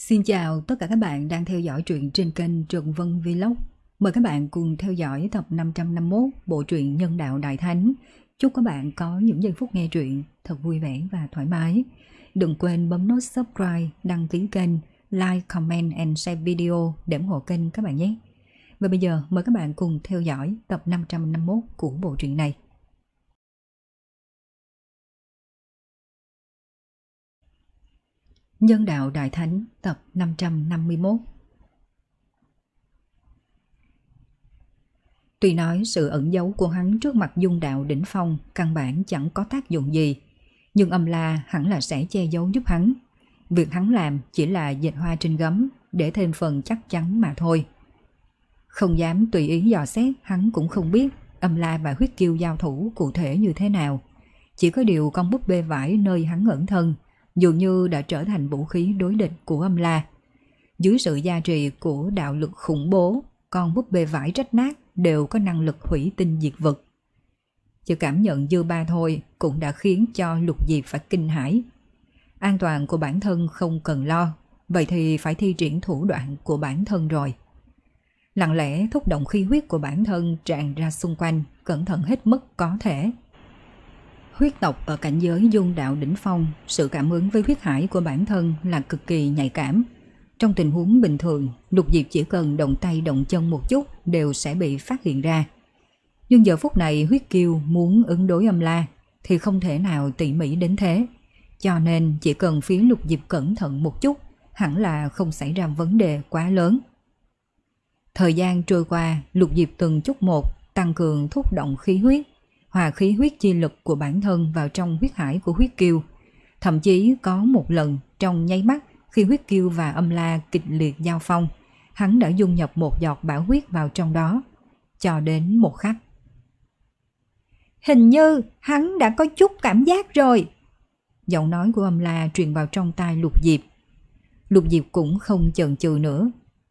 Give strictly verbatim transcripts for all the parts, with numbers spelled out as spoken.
Xin chào tất cả các bạn đang theo dõi truyện trên kênh Trần Vân Vlog. Mời các bạn cùng theo dõi tập năm trăm năm mươi mốt bộ truyện Nhân Đạo Đại Thánh. Chúc các bạn có những giây phút nghe truyện thật vui vẻ và thoải mái. Đừng quên bấm nút subscribe, đăng ký kênh, like, comment and share video để ủng hộ kênh các bạn nhé. Và bây giờ mời các bạn cùng theo dõi tập năm trăm năm mươi mốt của bộ truyện này. Nhân Đạo Đại Thánh tập năm trăm năm mươi mốt. Tuy nói sự ẩn giấu của hắn trước mặt dung đạo đỉnh phong căn bản chẳng có tác dụng gì, nhưng Âm La hẳn là sẽ che giấu giúp hắn. Việc hắn làm chỉ là dệt hoa trên gấm để thêm phần chắc chắn mà thôi. Không dám tùy ý dò xét, hắn cũng không biết Âm La và Huyết Kiêu giao thủ cụ thể như thế nào. Chỉ có điều con búp bê vải nơi hắn ẩn thân dường như đã trở thành vũ khí đối địch của Âm La. Dưới sự gia trì của đạo lực khủng bố, con búp bê vải rách nát đều có năng lực hủy tinh diệt vực. Chỉ cảm nhận dư ba thôi cũng đã khiến cho Lục Diệp phải kinh hãi. An toàn của bản thân không cần lo, vậy thì phải thi triển thủ đoạn của bản thân rồi. Lặng lẽ thúc động khí huyết của bản thân tràn ra xung quanh, cẩn thận hết mức có thể. Huyết tộc ở cảnh giới dung đạo đỉnh phong, sự cảm ứng với huyết hải của bản thân là cực kỳ nhạy cảm. Trong tình huống bình thường, Lục Diệp chỉ cần động tay động chân một chút đều sẽ bị phát hiện ra. Nhưng giờ phút này Huyết Kiêu muốn ứng đối Âm La thì không thể nào tỉ mỉ đến thế. Cho nên chỉ cần phía Lục Diệp cẩn thận một chút, hẳn là không xảy ra vấn đề quá lớn. Thời gian trôi qua, Lục Diệp từng chút một tăng cường thúc động khí huyết, hòa khí huyết chi lực của bản thân vào trong huyết hải của Huyết Kiêu. Thậm chí có một lần trong nháy mắt khi Huyết Kiêu và Âm La kịch liệt giao phong, hắn đã dung nhập một giọt bảo huyết vào trong đó. Cho đến một khắc, hình như hắn đã có chút cảm giác rồi. Giọng nói của Âm La truyền vào trong tai Lục Diệp. Lục Diệp cũng không chần chừ nữa.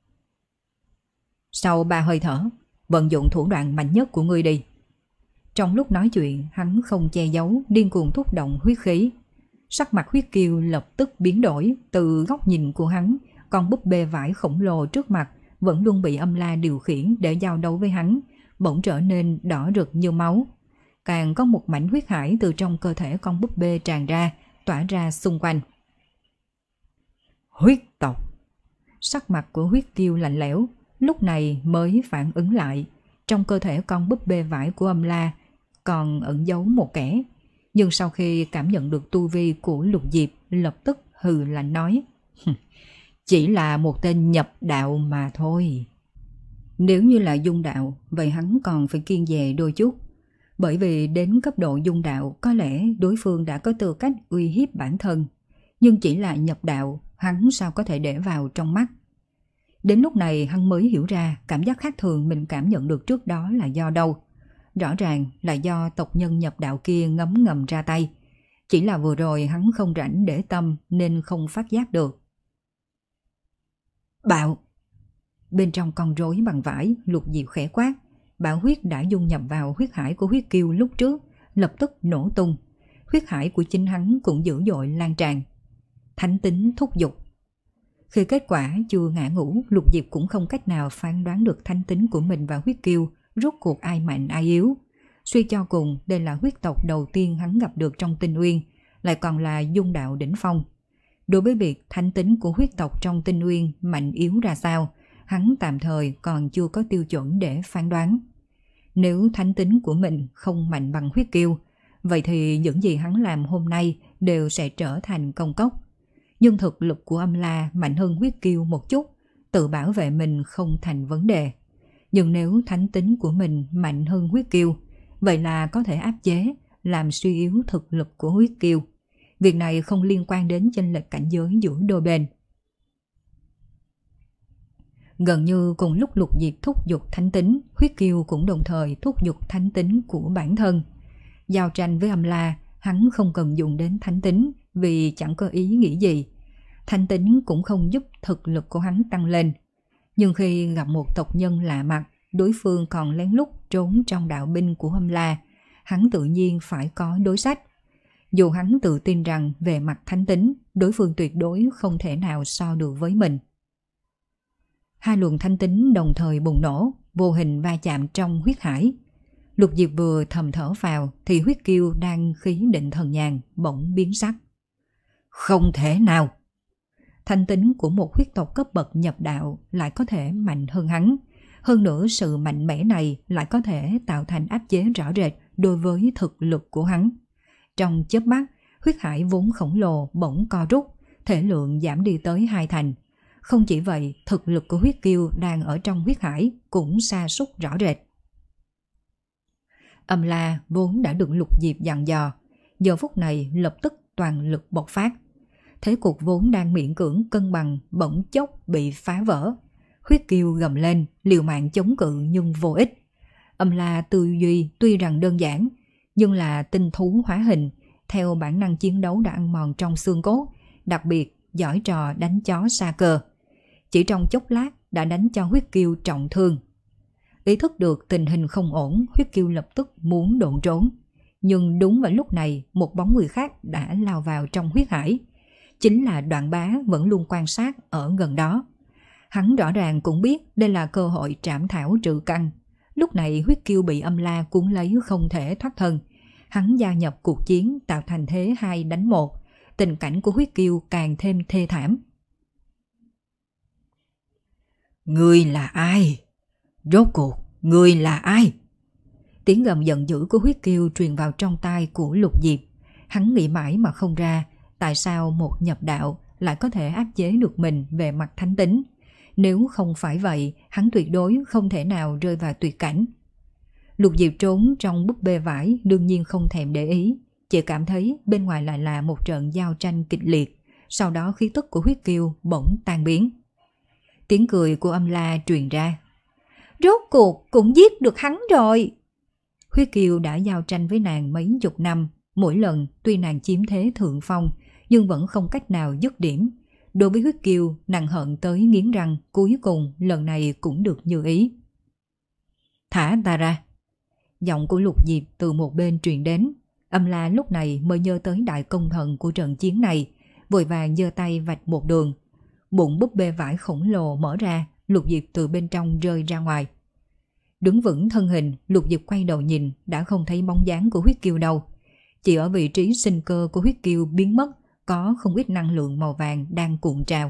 Sau ba hơi thở, vận dụng thủ đoạn mạnh nhất của ngươi đi. Trong lúc nói chuyện, hắn không che giấu, điên cuồng thúc động huyết khí. Sắc mặt Huyết Kiêu lập tức biến đổi. Từ góc nhìn của hắn, con búp bê vải khổng lồ trước mặt vẫn luôn bị Âm La điều khiển để giao đấu với hắn, bỗng trở nên đỏ rực như máu. Càng có một mảnh huyết hải từ trong cơ thể con búp bê tràn ra, tỏa ra xung quanh. Huyết tộc. Sắc mặt của Huyết Kiêu lạnh lẽo, lúc này mới phản ứng lại. Trong cơ thể con búp bê vải của Âm La còn ẩn giấu một kẻ. Nhưng sau khi cảm nhận được tu vi của Lục Diệp, lập tức hừ lạnh nói: chỉ là một tên nhập đạo mà thôi. Nếu như là dung đạo, vậy hắn còn phải kiêng dè đôi chút. Bởi vì đến cấp độ dung đạo, có lẽ đối phương đã có tư cách uy hiếp bản thân. Nhưng chỉ là nhập đạo, hắn sao có thể để vào trong mắt. Đến lúc này hắn mới hiểu ra cảm giác khác thường mình cảm nhận được trước đó là do đâu. Rõ ràng là do tộc nhân nhập đạo kia ngấm ngầm ra tay. Chỉ là vừa rồi hắn không rảnh để tâm nên không phát giác được. Bạo! Bên trong con rối bằng vải, Lục Diệp khẽ quát. Bạo huyết đã dung nhập vào huyết hải của Huyết Kiêu lúc trước, lập tức nổ tung. Huyết hải của chính hắn cũng dữ dội lan tràn. Thánh tính thúc giục. Khi kết quả chưa ngã ngũ, Lục Diệp cũng không cách nào phán đoán được thánh tính của mình và Huyết Kiêu rốt cuộc ai mạnh ai yếu. Suy cho cùng, đây là huyết tộc đầu tiên hắn gặp được trong Tinh Uyên, lại còn là dung đạo đỉnh phong. Đối với việc thánh tính của huyết tộc trong Tinh Uyên mạnh yếu ra sao, hắn tạm thời còn chưa có tiêu chuẩn để phán đoán. Nếu thánh tính của mình không mạnh bằng Huyết Kiêu, vậy thì những gì hắn làm hôm nay đều sẽ trở thành công cốc. Nhưng thực lực của Âm La mạnh hơn Huyết Kiêu một chút, tự bảo vệ mình không thành vấn đề. Nhưng nếu thánh tính của mình mạnh hơn Huyết Kiêu, vậy là có thể áp chế, làm suy yếu thực lực của Huyết Kiêu. Việc này không liên quan đến chênh lệch cảnh giới giữa đôi bên. Gần như cùng lúc Lục Diệp thúc giục thánh tính, Huyết Kiêu cũng đồng thời thúc giục thánh tính của bản thân. Giao tranh với Âm La, hắn không cần dùng đến thánh tính vì chẳng có ý nghĩ gì. Thánh tính cũng không giúp thực lực của hắn tăng lên. Nhưng khi gặp một tộc nhân lạ mặt, đối phương còn lén lút trốn trong đạo binh của Âm La, hắn tự nhiên phải có đối sách. Dù hắn tự tin rằng về mặt thánh tính, đối phương tuyệt đối không thể nào so được với mình. Hai luồng thánh tính đồng thời bùng nổ, vô hình va chạm trong huyết hải. Lục Diệp vừa thầm thở vào thì huyết kiêu đang khí định thần nhàn bỗng biến sắc. Không thể nào! Thánh tính của một huyết tộc cấp bậc nhập đạo lại có thể mạnh hơn hắn. Hơn nữa sự mạnh mẽ này lại có thể tạo thành áp chế rõ rệt đối với thực lực của hắn. Trong chớp mắt, huyết hải vốn khổng lồ bỗng co rút, thể lượng giảm đi tới hai thành. Không chỉ vậy, thực lực của huyết kiêu đang ở trong huyết hải cũng sa sút rõ rệt. Âm La vốn đã được Lục Diệp dặn dò, giờ phút này lập tức toàn lực bộc phát. Thế cục vốn đang miễn cưỡng cân bằng bỗng chốc bị phá vỡ. Huyết kiêu gầm lên, liều mạng chống cự nhưng vô ích. Âm La tư duy tuy rằng đơn giản, nhưng là tinh thú hóa hình, theo bản năng chiến đấu đã ăn mòn trong xương cốt, đặc biệt giỏi trò đánh chó xa cờ. Chỉ trong chốc lát đã đánh cho huyết kiêu trọng thương. Ý thức được tình hình không ổn, huyết kiêu lập tức muốn độn trốn. Nhưng đúng vào lúc này, một bóng người khác đã lao vào trong huyết hải. Chính là Đoạn Bá vẫn luôn quan sát ở gần đó. Hắn rõ ràng cũng biết đây là cơ hội trảm thảo trừ căn. Lúc này huyết kiêu bị Âm La cuốn lấy không thể thoát thân. Hắn gia nhập cuộc chiến tạo thành thế hai đánh một. Tình cảnh của huyết kiêu càng thêm thê thảm. Ngươi là ai? Rốt cuộc, ngươi là ai? Tiếng gầm giận dữ của huyết kiêu truyền vào trong tai của Lục Diệp. Hắn nghĩ mãi mà không ra tại sao một nhập đạo lại có thể áp chế được mình về mặt thánh tính. Nếu không phải vậy, hắn tuyệt đối không thể nào rơi vào tuyệt cảnh. Lục Diệp trốn trong búp bê vải đương nhiên không thèm để ý, chỉ cảm thấy bên ngoài lại là một trận giao tranh kịch liệt. Sau đó khí tức của huyết kiêu bỗng tan biến. Tiếng cười của Âm La truyền ra. Rốt cuộc cũng giết được hắn rồi. Huyết kiêu đã giao tranh với nàng mấy chục năm, mỗi lần tuy nàng chiếm thế thượng phong, nhưng vẫn không cách nào dứt điểm. Đối với huyết kiêu, nàng hận tới nghiến răng, cuối cùng lần này cũng được như ý. Thả ta ra. Giọng của Lục Diệp từ một bên truyền đến. Âm La lúc này mới nhớ tới đại công thần của trận chiến này, vội vàng giơ tay vạch một đường. Bụng búp bê vải khổng lồ mở ra, Lục Diệp từ bên trong rơi ra ngoài. Đứng vững thân hình, Lục Diệp quay đầu nhìn, đã không thấy bóng dáng của huyết kiêu đâu. Chỉ ở vị trí sinh cơ của huyết kiêu biến mất, có không ít năng lượng màu vàng đang cuộn trào.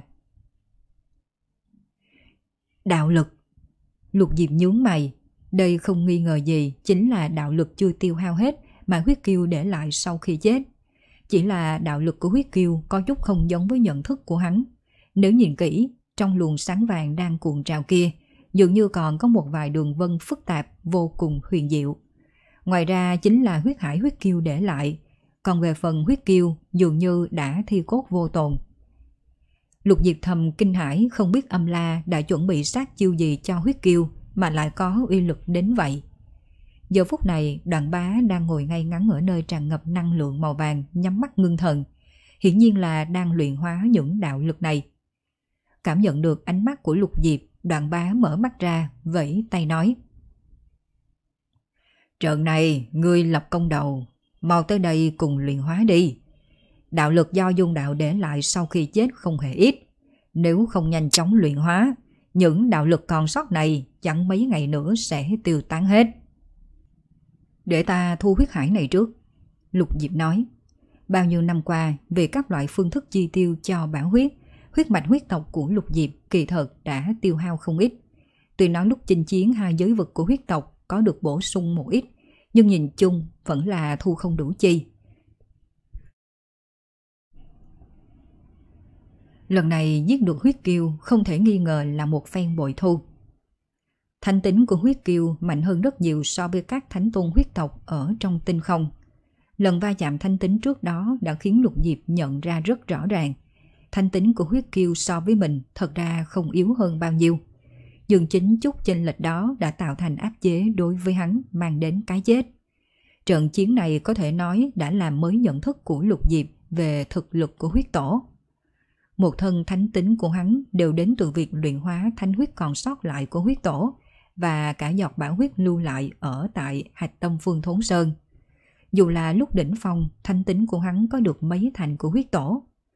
Đạo lực. Lục Diệp nhướng mày. Đây không nghi ngờ gì chính là đạo lực chưa tiêu hao hết mà huyết kiêu để lại sau khi chết. Chỉ là đạo lực của huyết kiêu có chút không giống với nhận thức của hắn. Nếu nhìn kỹ, trong luồng sáng vàng đang cuộn trào kia, dường như còn có một vài đường vân phức tạp vô cùng huyền diệu. Ngoài ra chính là huyết hải huyết kiêu để lại, còn về phần huyết kiêu dường như đã thi cốt vô tồn. Lục Diệp thầm kinh hãi, không biết Âm La đã chuẩn bị sát chiêu gì cho huyết kiêu mà lại có uy lực đến vậy. Giờ phút này, Đoạn Bá đang ngồi ngay ngắn ở nơi tràn ngập năng lượng màu vàng, nhắm mắt ngưng thần, hiển nhiên là đang luyện hóa những đạo lực này. Cảm nhận được ánh mắt của Lục Diệp, Đoạn Bá mở mắt ra, vẫy tay nói. Trận này, ngươi lập công đầu, mau tới đây cùng luyện hóa đi. Đạo lực do Dung Đạo để lại sau khi chết không hề ít. Nếu không nhanh chóng luyện hóa, những đạo lực còn sót này chẳng mấy ngày nữa sẽ tiêu tán hết. Để ta thu huyết hải này trước, Lục Diệp nói. Bao nhiêu năm qua, về các loại phương thức chi tiêu cho bảo huyết, huyết mạch huyết tộc của Lục Diệp kỳ thật đã tiêu hao không ít. Tuy nói lúc chinh chiến hai giới vực của huyết tộc có được bổ sung một ít, nhưng nhìn chung vẫn là thu không đủ chi. Lần này giết được huyết kiêu không thể nghi ngờ là một phen bội thu. Thánh tính của huyết kiêu mạnh hơn rất nhiều so với các thánh tôn huyết tộc ở trong tinh không. Lần va chạm thánh tính trước đó đã khiến Lục Diệp nhận ra rất rõ ràng. Thánh tính của huyết kiêu so với mình thật ra không yếu hơn bao nhiêu. Nhưng chính chút chênh lệch đó đã tạo thành áp chế đối với hắn, mang đến cái chết. Trận chiến này có thể nói đã làm mới nhận thức của Lục Diệp về thực lực của huyết tổ. Một thân thánh tính của hắn đều đến từ việc luyện hóa thánh huyết còn sót lại của huyết tổ và cả giọt bảo huyết lưu lại ở tại hạch tâm Phương Thốn Sơn. Dù là lúc đỉnh phong, thánh tính của hắn có được mấy thành của huyết tổ.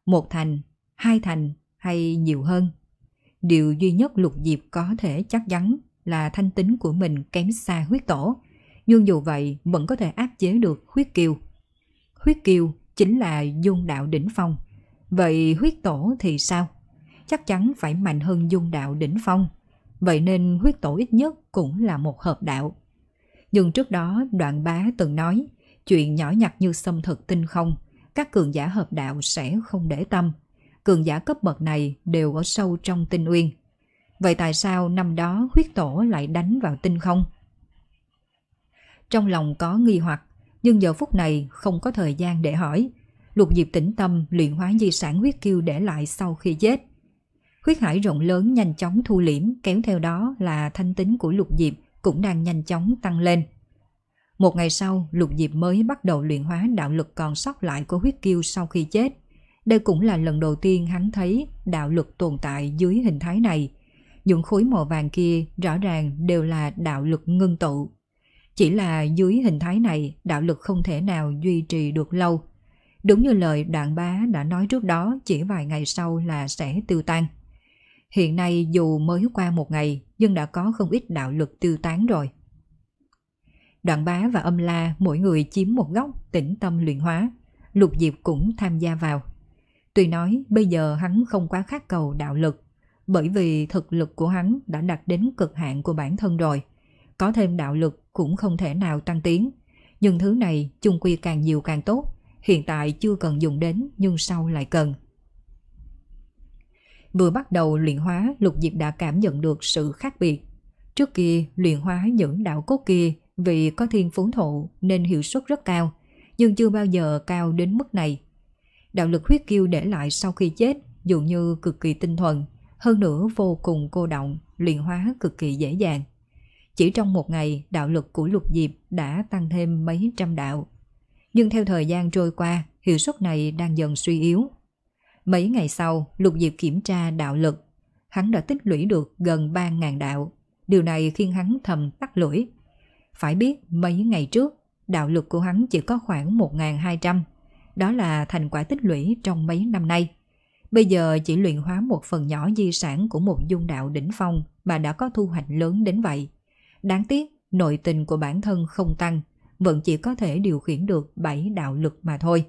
một thành, hai thành hay nhiều hơn. Điều duy nhất Lục Diệp có thể chắc chắn là thanh tính của mình kém xa huyết tổ, nhưng dù vậy vẫn có thể áp chế được huyết kiêu. Huyết kiêu chính là dung đạo đỉnh phong, vậy huyết tổ thì sao? Chắc chắn phải mạnh hơn dung đạo đỉnh phong, vậy nên huyết tổ ít nhất cũng là một hợp đạo. Nhưng trước đó Đoạn Bá từng nói, chuyện nhỏ nhặt như xâm thực tinh không, các cường giả hợp đạo sẽ không để tâm. Cường giả cấp bậc này đều ở sâu trong tinh uyên. Vậy tại sao năm đó huyết tổ lại đánh vào tinh không? Trong lòng có nghi hoặc, nhưng giờ phút này không có thời gian để hỏi. Lục Diệp tĩnh tâm luyện hóa di sản huyết kiêu để lại sau khi chết. Huyết hải rộng lớn nhanh chóng thu liễm, kéo theo đó là thanh tính của Lục Diệp cũng đang nhanh chóng tăng lên. Một ngày sau, Lục Diệp mới bắt đầu luyện hóa đạo lực còn sót lại của huyết kiêu sau khi chết. Đây cũng là lần đầu tiên hắn thấy đạo lực tồn tại dưới hình thái này. Những khối màu vàng kia rõ ràng đều là đạo lực ngưng tụ. Chỉ là dưới hình thái này, đạo lực không thể nào duy trì được lâu. Đúng như lời Đoạn Bá đã nói trước đó, chỉ vài ngày sau là sẽ tiêu tan. Hiện nay dù mới qua một ngày, nhưng đã có không ít đạo lực tiêu tán rồi. Đoạn Bá và Âm La mỗi người chiếm một góc tĩnh tâm luyện hóa. Lục Diệp cũng tham gia vào. Tuy nói bây giờ hắn không quá khát cầu đạo lực, bởi vì thực lực của hắn đã đạt đến cực hạn của bản thân rồi. Có thêm đạo lực cũng không thể nào tăng tiến. Nhưng thứ này chung quy càng nhiều càng tốt. Hiện tại chưa cần dùng đến, nhưng sau lại cần. Vừa bắt đầu luyện hóa, Lục Diệp đã cảm nhận được sự khác biệt. Trước kia luyện hóa những đạo cốt kia vì có thiên phú thụ nên hiệu suất rất cao, nhưng chưa bao giờ cao đến mức này. Đạo lực huyết kiêu để lại sau khi chết dường như cực kỳ tinh thuần, hơn nữa vô cùng cô động, luyện hóa cực kỳ dễ dàng. Chỉ trong một ngày, đạo lực của Lục Diệp đã tăng thêm mấy trăm đạo. Nhưng theo thời gian trôi qua, hiệu suất này đang dần suy yếu. Mấy ngày sau, Lục Diệp kiểm tra đạo lực. Hắn đã tích lũy được gần ba nghìn đạo. Điều này khiến hắn thầm tắc lưỡi. Phải biết mấy ngày trước, đạo lực của hắn chỉ có khoảng một nghìn hai trăm. Đó là thành quả tích lũy trong mấy năm nay. Bây giờ chỉ luyện hóa một phần nhỏ di sản của một dung đạo đỉnh phong mà đã có thu hoạch lớn đến vậy. Đáng tiếc, nội tình của bản thân không tăng, vẫn chỉ có thể điều khiển được bảy đạo lực mà thôi.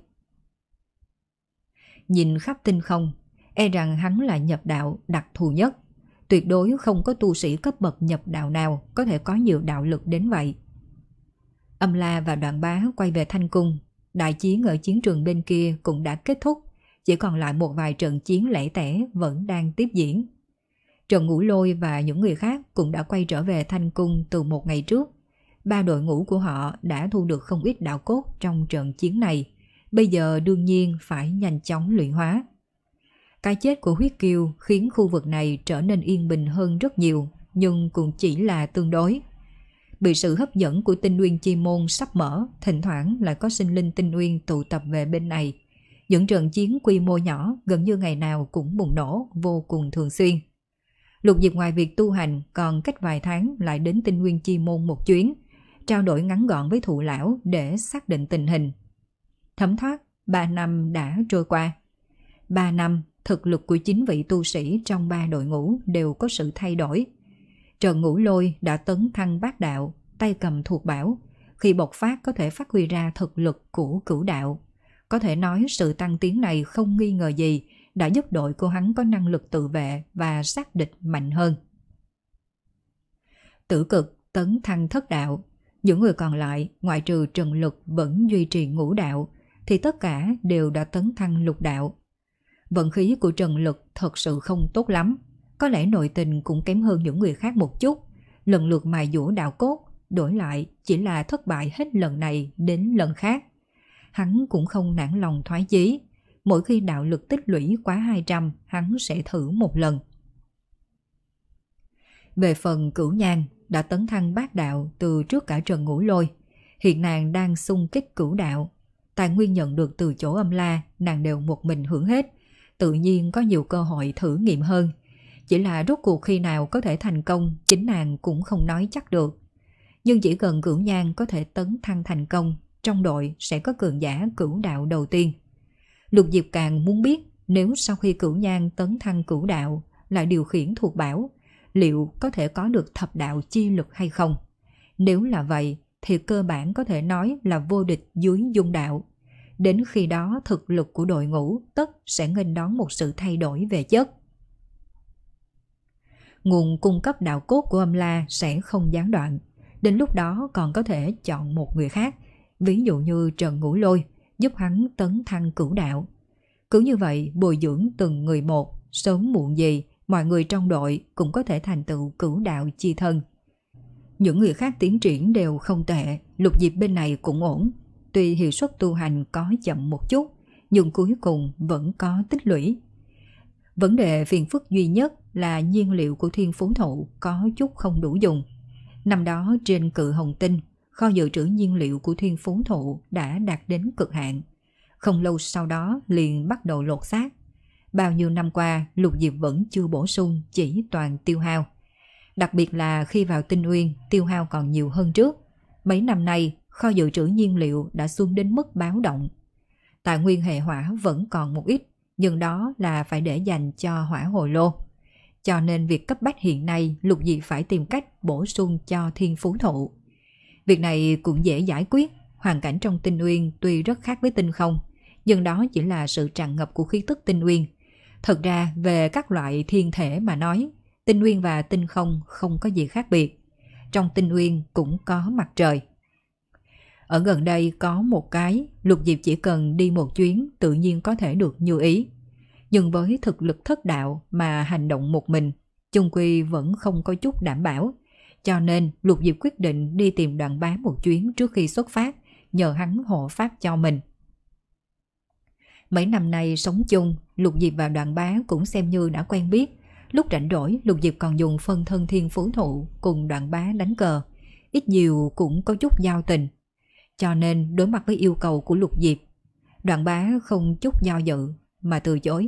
Nhìn khắp tinh không, e rằng hắn là nhập đạo đặc thù nhất. Tuyệt đối không có tu sĩ cấp bậc nhập đạo nào có thể có nhiều đạo lực đến vậy. Âm La và Đoạn Bá quay về Thanh Cung. Đại chiến ở chiến trường bên kia cũng đã kết thúc, chỉ còn lại một vài trận chiến lẻ tẻ vẫn đang tiếp diễn. Trần Ngũ Lôi và những người khác cũng đã quay trở về Thanh Cung từ một ngày trước. Ba đội ngũ của họ đã thu được không ít đạo cốt trong trận chiến này, bây giờ đương nhiên phải nhanh chóng luyện hóa. Cái chết của huyết kiêu khiến khu vực này trở nên yên bình hơn rất nhiều, nhưng cũng chỉ là tương đối. Bị sự hấp dẫn của tinh uyên chi môn sắp mở, thỉnh thoảng lại có sinh linh tinh uyên tụ tập về bên này. Những trận chiến quy mô nhỏ gần như ngày nào cũng bùng nổ vô cùng thường xuyên. Lục Diệp ngoài việc tu hành còn cách vài tháng lại đến tinh uyên chi môn một chuyến, trao đổi ngắn gọn với thụ lão để xác định tình hình. Thấm thoát, ba năm đã trôi qua. Ba năm, thực lực của chín vị tu sĩ trong ba đội ngũ đều có sự thay đổi. Trần Ngũ Lôi đã tấn thăng bát đạo, tay cầm thuộc bảo, khi bộc phát có thể phát huy ra thực lực của cửu đạo. Có thể nói sự tăng tiến này không nghi ngờ gì đã giúp đội của hắn có năng lực tự vệ và sát địch mạnh hơn. Tử Cực tấn thăng thất đạo, những người còn lại ngoại trừ Trần Lực vẫn duy trì ngũ đạo thì tất cả đều đã tấn thăng lục đạo. Vận khí của Trần Lực thật sự không tốt lắm, có lẽ nội tình cũng kém hơn những người khác một chút, lần lượt mài dũa đạo cốt, đổi lại chỉ là thất bại hết lần này đến lần khác. Hắn cũng không nản lòng thoái chí, mỗi khi đạo lực tích lũy quá hai trăm, hắn sẽ thử một lần. Về phần Cửu Nhan đã tấn thăng bát đạo từ trước cả Trần Ngũ Lôi, hiện nàng đang xung kích cửu đạo. Tài nguyên nhận được từ chỗ Âm La, nàng đều một mình hưởng hết, tự nhiên có nhiều cơ hội thử nghiệm hơn. Chỉ là rốt cuộc khi nào có thể thành công, chính nàng cũng không nói chắc được. Nhưng chỉ cần Cửu Nhan có thể tấn thăng thành công, trong đội sẽ có cường giả cửu đạo đầu tiên. Lục Diệp càng muốn biết nếu sau khi Cửu Nhan tấn thăng cửu đạo lại điều khiển thuộc bảo, liệu có thể có được thập đạo chi lực hay không? Nếu là vậy thì cơ bản có thể nói là vô địch dưới dung đạo. Đến khi đó thực lực của đội ngũ tất sẽ nghênh đón một sự thay đổi về chất. Nguồn cung cấp đạo cốt của Âm La sẽ không gián đoạn. Đến lúc đó còn có thể chọn một người khác, ví dụ như Trần Ngũ Lôi, giúp hắn tấn thăng cửu đạo. Cứ như vậy bồi dưỡng từng người một, sớm muộn gì mọi người trong đội cũng có thể thành tựu cửu đạo chi thân. Những người khác tiến triển đều không tệ, Lục Diệp bên này cũng ổn. Tuy hiệu suất tu hành có chậm một chút, nhưng cuối cùng vẫn có tích lũy. Vấn đề phiền phức duy nhất là nhiên liệu của Thiên Phú Thụ có chút không đủ dùng. Năm đó trên Cự Hồng Tinh, kho dự trữ nhiên liệu của Thiên Phú Thụ đã đạt đến cực hạn. Không lâu sau đó liền bắt đầu lột xác. Bao nhiêu năm qua, Lục Diệp vẫn chưa bổ sung, chỉ toàn tiêu hao. Đặc biệt là khi vào Tinh Uyên, tiêu hao còn nhiều hơn trước. Mấy năm nay, kho dự trữ nhiên liệu đã xuống đến mức báo động. Tài nguyên hệ hỏa vẫn còn một ít, nhưng đó là phải để dành cho hỏa hồ lô. Cho nên việc cấp bách hiện nay Lục Diệp phải tìm cách bổ sung cho Thiên Phú Thụ. Việc này cũng dễ giải quyết. Hoàn cảnh trong Tinh Uyên tuy rất khác với Tinh Không, nhưng đó chỉ là sự tràn ngập của khí tức Tinh Uyên. Thật ra về các loại thiên thể mà nói, Tinh Uyên và Tinh Không không có gì khác biệt. Trong Tinh Uyên cũng có mặt trời. Ở gần đây có một cái, Lục Diệp chỉ cần đi một chuyến tự nhiên có thể được như ý. Nhưng với thực lực thất đạo mà hành động một mình, chung quy vẫn không có chút đảm bảo. Cho nên Lục Diệp quyết định đi tìm Đoạn Bá một chuyến trước khi xuất phát, nhờ hắn hộ pháp cho mình. Mấy năm nay sống chung, Lục Diệp và Đoạn Bá cũng xem như đã quen biết. Lúc rảnh rỗi, Lục Diệp còn dùng phân thân Thiên Phú Thụ cùng Đoạn Bá đánh cờ. Ít nhiều cũng có chút giao tình. Cho nên đối mặt với yêu cầu của Lục Diệp, Đoạn Bá không chút do dự mà từ chối.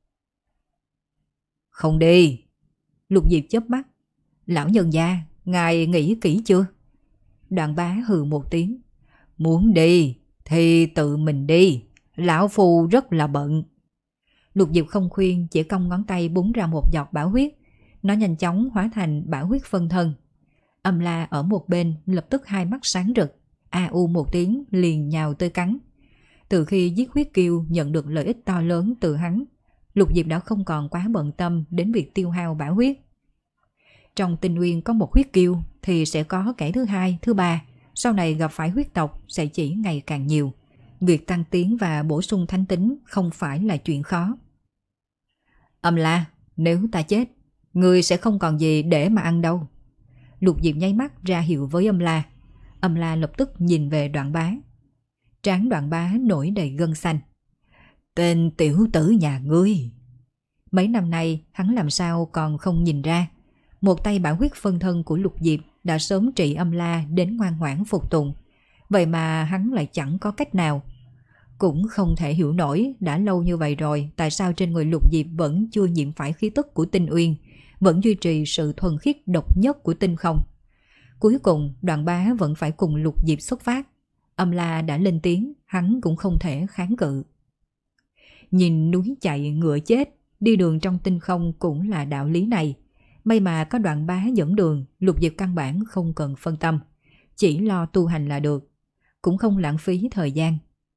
Không đi. Lục Diệp chớp mắt. Lão nhân gia, ngài nghĩ kỹ chưa? Đoạn Bá hừ một tiếng. Muốn đi thì tự mình đi. Lão phu rất là bận. Lục Diệp không khuyên, chỉ cong ngón tay búng ra một giọt bảo huyết. Nó nhanh chóng hóa thành bảo huyết phân thân. Âm La ở một bên lập tức hai mắt sáng rực, a u một tiếng liền nhào tới cắn. Từ khi giết huyết kiêu nhận được lợi ích to lớn từ hắn, Lục Diệp đã không còn quá bận tâm đến việc tiêu hao bảo huyết. Trong Tinh Uyên có một huyết kiêu thì sẽ có kẻ thứ hai, thứ ba. Sau này gặp phải huyết tộc sẽ chỉ ngày càng nhiều. Việc tăng tiến và bổ sung thánh tính không phải là chuyện khó. Âm La, nếu ta chết, ngươi sẽ không còn gì để mà ăn đâu. Lục Diệp nháy mắt ra hiệu với Âm La. Âm La lập tức nhìn về Đoạn Bá. Trán Đoạn Bá nổi đầy gân xanh. Tên tiểu tử nhà ngươi. Mấy năm nay hắn làm sao còn không nhìn ra. Một tay bảo huyết phân thân của Lục Diệp đã sớm trị Âm La đến ngoan ngoãn phục tùng. Vậy mà hắn lại chẳng có cách nào. Cũng không thể hiểu nổi, đã lâu như vậy rồi, tại sao trên người Lục Diệp vẫn chưa nhiễm phải khí tức của Tinh Uyên, vẫn duy trì sự thuần khiết độc nhất của Tinh Không. Cuối cùng Đoạn Bá vẫn phải cùng Lục Diệp xuất phát. Âm La đã lên tiếng, hắn cũng không thể kháng cự. Nhìn núi chạy ngựa chết, đi đường trong Tinh Không cũng là đạo lý này. May mà có Đoạn Bá dẫn đường, Lục Diệp căn bản không cần phân tâm, chỉ lo tu hành là được, cũng không lãng phí thời gian.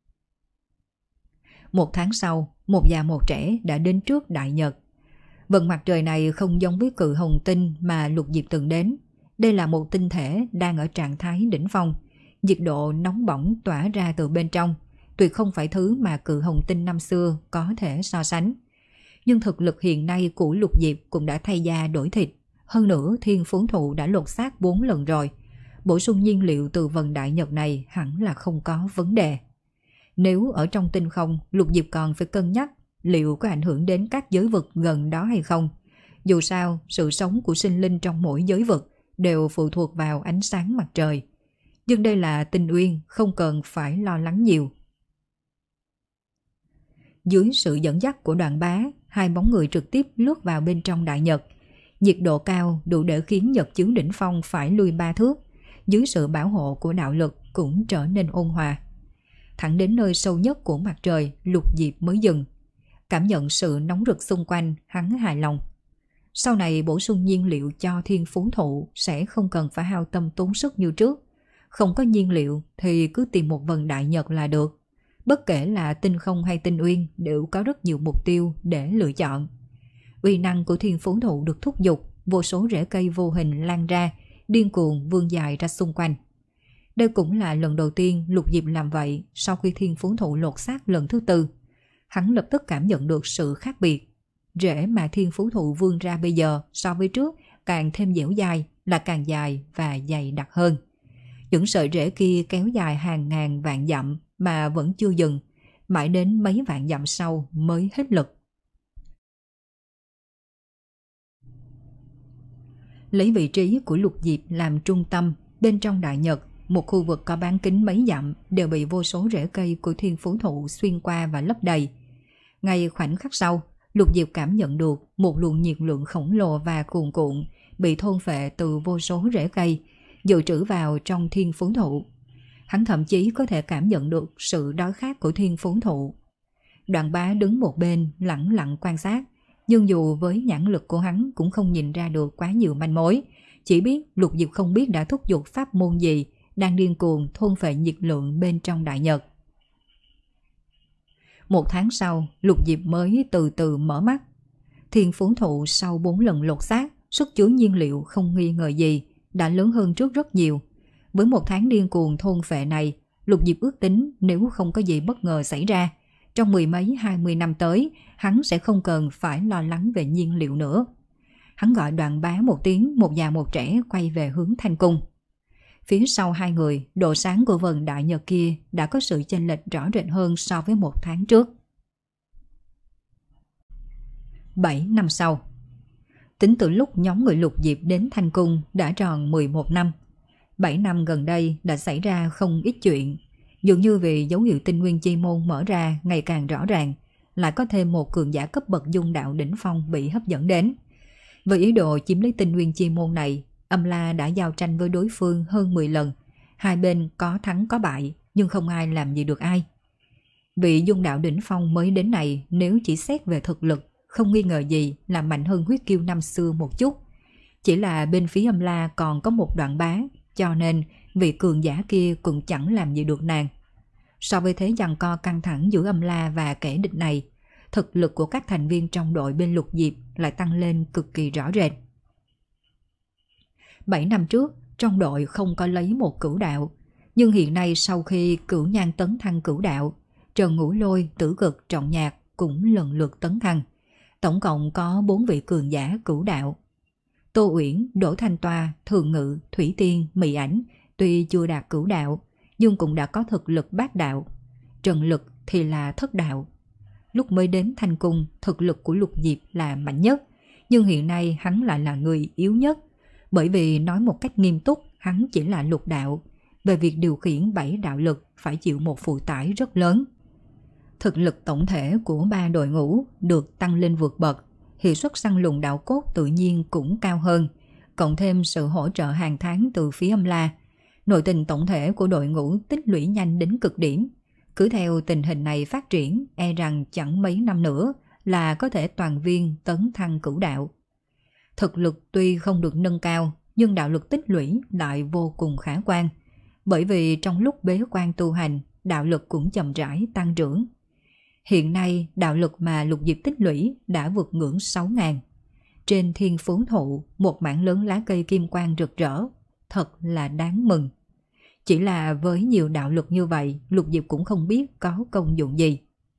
Một tháng sau, một già một trẻ đã đến trước Đại Nhật. Vận mặt trời này không giống với Cự Hồng Tinh mà Lục Diệp từng đến. Đây là một tinh thể đang ở trạng thái đỉnh phong, nhiệt độ nóng bỏng tỏa ra từ bên trong, tuyệt không phải thứ mà Cự Hồng Tinh năm xưa có thể so sánh. Nhưng thực lực hiện nay của Lục Diệp cũng đã thay da đổi thịt. Hơn nữa Thiên Phú Thụ đã lột xác bốn lần rồi. Bổ sung nhiên liệu từ vần Đại Nhật này hẳn là không có vấn đề. Nếu ở trong Tinh Không, Lục Diệp còn phải cân nhắc liệu có ảnh hưởng đến các giới vực gần đó hay không. Dù sao, sự sống của sinh linh trong mỗi giới vực đều phụ thuộc vào ánh sáng mặt trời. Nhưng đây là Tinh Uyên, không cần phải lo lắng nhiều. Dưới sự dẫn dắt của Đoạn Bá, hai bóng người trực tiếp lướt vào bên trong Đại Nhật. Nhiệt độ cao đủ để khiến Nhật Chiếu đỉnh phong phải lui ba thước. Dưới sự bảo hộ của đạo lực cũng trở nên ôn hòa. Thẳng đến nơi sâu nhất của mặt trời, Lục Diệp mới dừng. Cảm nhận sự nóng rực xung quanh, hắn hài lòng. Sau này bổ sung nhiên liệu cho thiên phú thụ sẽ không cần phải hao tâm tốn sức như trước. Không có nhiên liệu thì cứ tìm một vần đại nhật là được. Bất kể là tinh không hay tinh uyên đều có rất nhiều mục tiêu để lựa chọn. Uy năng của thiên phú thụ được thúc giục, vô số rễ cây vô hình lan ra, điên cuồng vươn dài ra xung quanh. Đây cũng là lần đầu tiên Lục Diệp làm vậy sau khi thiên phú thụ lột xác lần thứ tư. Hắn lập tức cảm nhận được sự khác biệt. Rễ mà thiên phú thụ vươn ra bây giờ so với trước càng thêm dẻo dai, là càng dài và dày đặc hơn. Những sợi rễ kia kéo dài hàng ngàn vạn dặm mà vẫn chưa dừng, mãi đến mấy vạn dặm sau mới hết lực. Lấy vị trí của Lục Diệp làm trung tâm, bên trong đại nhật, một khu vực có bán kính mấy dặm đều bị vô số rễ cây của thiên phú thụ xuyên qua và lấp đầy. Ngay khoảnh khắc sau, Lục Diệp cảm nhận được một luồng nhiệt lượng khổng lồ và cuồn cuộn bị thôn phệ từ vô số rễ cây, dự trữ vào trong thiên phú thụ. Hắn thậm chí có thể cảm nhận được sự đói khát của thiên phú thụ. Đoạn Bá đứng một bên lặng lặng quan sát, nhưng dù với nhãn lực của hắn cũng không nhìn ra được quá nhiều manh mối, chỉ biết Lục Diệp không biết đã thúc giục pháp môn gì đang điên cuồng thôn phệ nhiệt lượng bên trong đại nhật. Một tháng sau, Lục Diệp mới từ từ mở mắt. Thiên phú thụ sau bốn lần lột xác, sức chứa nhiên liệu không nghi ngờ gì, đã lớn hơn trước rất nhiều. Với một tháng điên cuồng thôn phệ này, Lục Diệp ước tính nếu không có gì bất ngờ xảy ra, trong mười mấy hai mươi năm tới, hắn sẽ không cần phải lo lắng về nhiên liệu nữa. Hắn gọi Đoạn Bá một tiếng, một già một trẻ quay về hướng Thanh Cung. Phía sau hai người, độ sáng của vầng đại nhật kia đã có sự chênh lệch rõ rệt hơn so với một tháng trước. Bảy năm sau. Tính từ lúc nhóm người Lục Diệp đến Thanh Cung đã tròn mười một năm. Bảy năm gần đây đã xảy ra không ít chuyện. Dường như vì dấu hiệu tinh nguyên chi môn mở ra ngày càng rõ ràng, lại có thêm một cường giả cấp bậc dung đạo đỉnh phong bị hấp dẫn đến. Với ý đồ chiếm lấy tinh nguyên chi môn này, Âm La đã giao tranh với đối phương hơn mười lần. Hai bên có thắng có bại, nhưng không ai làm gì được ai. Vị dung đạo đỉnh phong mới đến này nếu chỉ xét về thực lực, không nghi ngờ gì là mạnh hơn huyết kiêu năm xưa một chút. Chỉ là bên phía Âm La còn có một Đoạn Bá, cho nên vị cường giả kia cũng chẳng làm gì được nàng. So với thế giằng co căng thẳng giữa Âm La và kẻ địch này, thực lực của các thành viên trong đội bên Lục Diệp lại tăng lên cực kỳ rõ rệt. Bảy năm trước, trong đội không có lấy một cửu đạo, nhưng hiện nay sau khi Cửu Nhan tấn thăng cửu đạo, Trần Ngũ Lôi, Tử Cực, Trọng Nhạc cũng lần lượt tấn thăng. Tổng cộng có bốn vị cường giả cửu đạo. Tô Uyển, Đỗ Thanh Toa, Thường Ngự, Thủy Tiên, Mị Ảnh tuy chưa đạt cửu đạo, nhưng cũng đã có thực lực bát đạo. Trần Lực thì là thất đạo. Lúc mới đến Thanh Cung, thực lực của Lục Diệp là mạnh nhất, nhưng hiện nay hắn lại là người yếu nhất. Bởi vì nói một cách nghiêm túc, hắn chỉ là lục đạo. Về việc điều khiển bảy đạo lực phải chịu một phụ tải rất lớn. Thực lực tổng thể của ba đội ngũ được tăng lên vượt bậc, hiệu suất săn lùng đạo cốt tự nhiên cũng cao hơn, cộng thêm sự hỗ trợ hàng tháng từ phía Âm La. Nội tình tổng thể của đội ngũ tích lũy nhanh đến cực điểm. Cứ theo tình hình này phát triển, e rằng chẳng mấy năm nữa là có thể toàn viên tấn thăng cửu đạo. Thực lực tuy không được nâng cao, nhưng đạo lực tích lũy lại vô cùng khả quan. Bởi vì trong lúc bế quan tu hành, đạo lực cũng chậm rãi tăng trưởng. Hiện nay, đạo lực mà Lục Diệp tích lũy đã vượt ngưỡng sáu nghìn. Trên thiên phú thụ, một mảng lớn lá cây kim quang rực rỡ, thật là đáng mừng. Chỉ là với nhiều đạo lực như vậy, Lục Diệp cũng không biết có công dụng gì.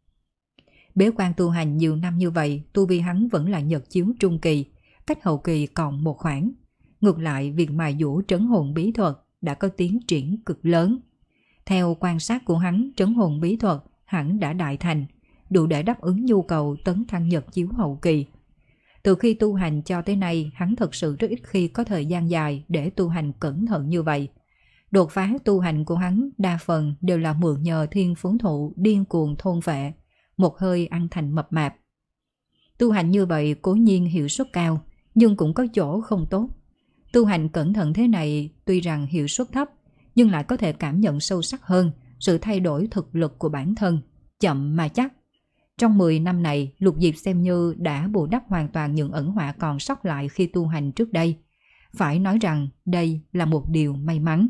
Bế quan tu hành nhiều năm như vậy, tu vi hắn vẫn là nhật chiếu trung kỳ, cách hậu kỳ còn một khoảng. Ngược lại, việc mài dũa trấn hồn bí thuật đã có tiến triển cực lớn. Theo quan sát của hắn, trấn hồn bí thuật hẳn đã đại thành, đủ để đáp ứng nhu cầu tấn thăng nhật chiếu hậu kỳ. Từ khi tu hành cho tới nay, hắn thật sự rất ít khi có thời gian dài để tu hành cẩn thận như vậy. Đột phá tu hành của hắn đa phần đều là mượn nhờ thiên phú thụ điên cuồng thôn phệ, một hơi ăn thành mập mạp. Tu hành như vậy cố nhiên hiệu suất cao, nhưng cũng có chỗ không tốt. Tu hành cẩn thận thế này tuy rằng hiệu suất thấp, nhưng lại có thể cảm nhận sâu sắc hơn sự thay đổi thực lực của bản thân, chậm mà chắc. Trong mười năm này, Lục Diệp xem như đã bù đắp hoàn toàn những ẩn họa còn sót lại khi tu hành trước đây. Phải nói rằng đây là một điều may mắn.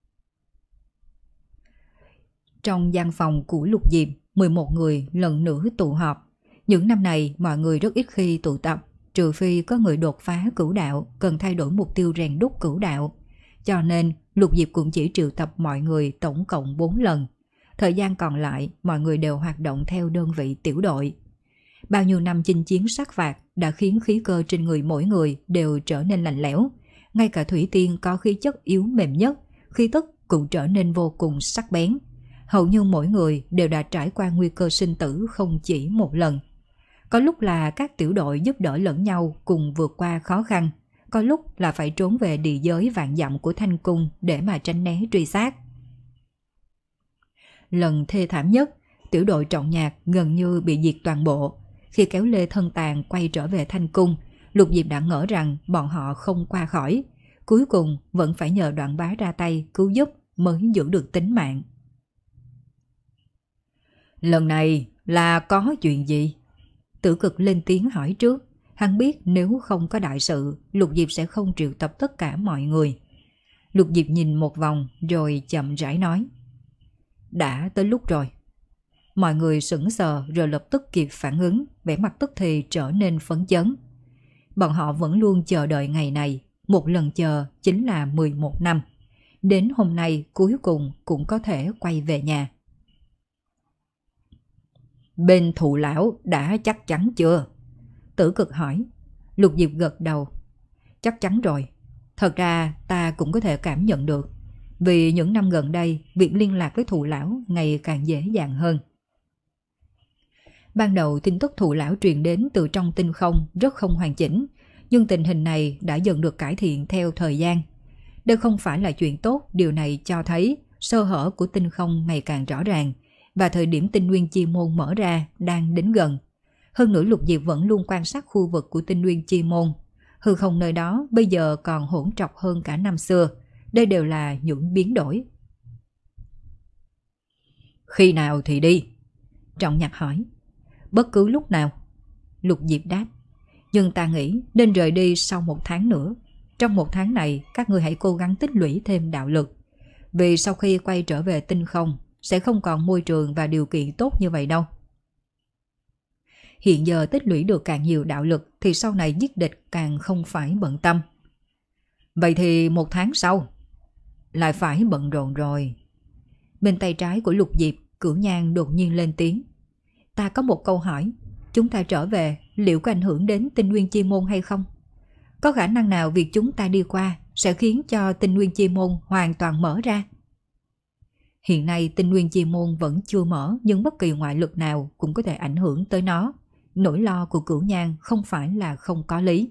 Trong gian phòng của Lục Diệp, mười một người lần nữa tụ họp. Những năm này mọi người rất ít khi tụ tập, trừ phi có người đột phá cửu đạo, cần thay đổi mục tiêu rèn đúc cửu đạo. Cho nên Lục Diệp cũng chỉ triệu tập mọi người tổng cộng bốn lần. Thời gian còn lại mọi người đều hoạt động theo đơn vị tiểu đội. Bao nhiêu năm chinh chiến sát phạt đã khiến khí cơ trên người mỗi người đều trở nên lạnh lẽo. Ngay cả Thủy Tiên có khí chất yếu mềm nhất, khí tức cũng trở nên vô cùng sắc bén. Hầu như mỗi người đều đã trải qua nguy cơ sinh tử không chỉ một lần. Có lúc là các tiểu đội giúp đỡ lẫn nhau cùng vượt qua khó khăn, có lúc là phải trốn về địa giới vạn dặm của Thanh Cung để mà tránh né truy sát. Lần thê thảm nhất, tiểu đội Trọng Nhạc gần như bị diệt toàn bộ. Khi kéo lê thân tàn quay trở về Thanh Cung, Lục Diệp đã ngỡ rằng bọn họ không qua khỏi, cuối cùng vẫn phải nhờ Đoạn Bá ra tay cứu giúp mới giữ được tính mạng. Lần này là có chuyện gì? Tử Cực lên tiếng hỏi trước. Hắn biết nếu không có đại sự, Lục Diệp sẽ không triệu tập tất cả mọi người. Lục Diệp nhìn một vòng rồi chậm rãi nói. Đã tới lúc rồi. Mọi người sững sờ rồi lập tức kịp phản ứng, vẻ mặt tức thì trở nên phấn chấn. Bọn họ vẫn luôn chờ đợi ngày này, một lần chờ chính là mười một năm. Đến hôm nay cuối cùng cũng có thể quay về nhà. Bên Thụ lão đã chắc chắn chưa? Tử Cực hỏi. Lục Diệp gật đầu. Chắc chắn rồi. Thật ra ta cũng có thể cảm nhận được. Vì những năm gần đây, việc liên lạc với Thụ lão ngày càng dễ dàng hơn. Ban đầu tin tức Thụ lão truyền đến từ trong tinh không rất không hoàn chỉnh, nhưng tình hình này đã dần được cải thiện theo thời gian. Đây không phải là chuyện tốt, điều này cho thấy sơ hở của tinh không ngày càng rõ ràng, và thời điểm tinh nguyên chi môn mở ra đang đến gần. Hơn nữa Lục Diệp vẫn luôn quan sát khu vực của tinh nguyên chi môn. Hư không nơi đó bây giờ còn hỗn trọc hơn cả năm xưa. Đây đều là những biến đổi. Khi nào thì đi? Trọng Nhạc hỏi. Bất cứ lúc nào. Lục Diệp đáp. Nhưng ta nghĩ nên rời đi sau một tháng nữa. Trong một tháng này các ngươi hãy cố gắng tích lũy thêm đạo lực. Vì sau khi quay trở về tinh không sẽ không còn môi trường và điều kiện tốt như vậy đâu. Hiện giờ tích lũy được càng nhiều đạo lực thì sau này giết địch càng không phải bận tâm. Vậy thì một tháng sau lại phải bận rộn rồi. Bên tay trái của Lục Diệp, Cửu Nhan đột nhiên lên tiếng. Ta có một câu hỏi. Chúng ta trở về liệu có ảnh hưởng đến tinh nguyên chi môn hay không? Có khả năng nào việc chúng ta đi qua sẽ khiến cho tinh nguyên chi môn hoàn toàn mở ra? Hiện nay tinh nguyên chi môn vẫn chưa mở, nhưng bất kỳ ngoại lực nào cũng có thể ảnh hưởng tới nó. Nỗi lo của Cửu Nhan không phải là không có lý.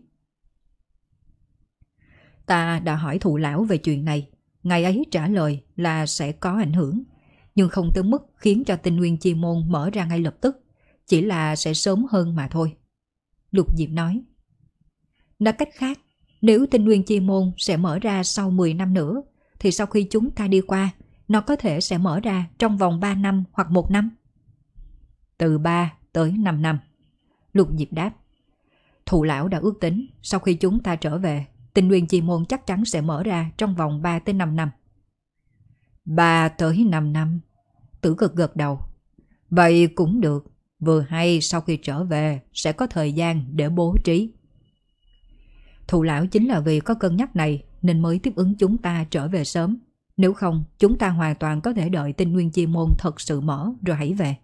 Ta đã hỏi Thụ lão về chuyện này. Ngày ấy trả lời là sẽ có ảnh hưởng, nhưng không tới mức khiến cho tinh nguyên chi môn mở ra ngay lập tức, chỉ là sẽ sớm hơn mà thôi. Lục Diệp nói. Nói cách khác, nếu tinh nguyên chi môn sẽ mở ra sau mười năm nữa, thì sau khi chúng ta đi qua, nó có thể sẽ mở ra trong vòng ba năm hoặc một năm. Từ ba tới năm năm. Lục Diệp đáp. Thụ lão đã ước tính sau khi chúng ta trở về, tinh nguyên chi môn chắc chắn sẽ mở ra trong vòng ba tới năm năm. ba tới năm năm. Tử Cực gật đầu. Vậy cũng được. Vừa hay sau khi trở về sẽ có thời gian để bố trí. Thụ lão chính là vì có cân nhắc này nên mới tiếp ứng chúng ta trở về sớm. Nếu không, chúng ta hoàn toàn có thể đợi tinh nguyên chi môn thật sự mở rồi hãy về.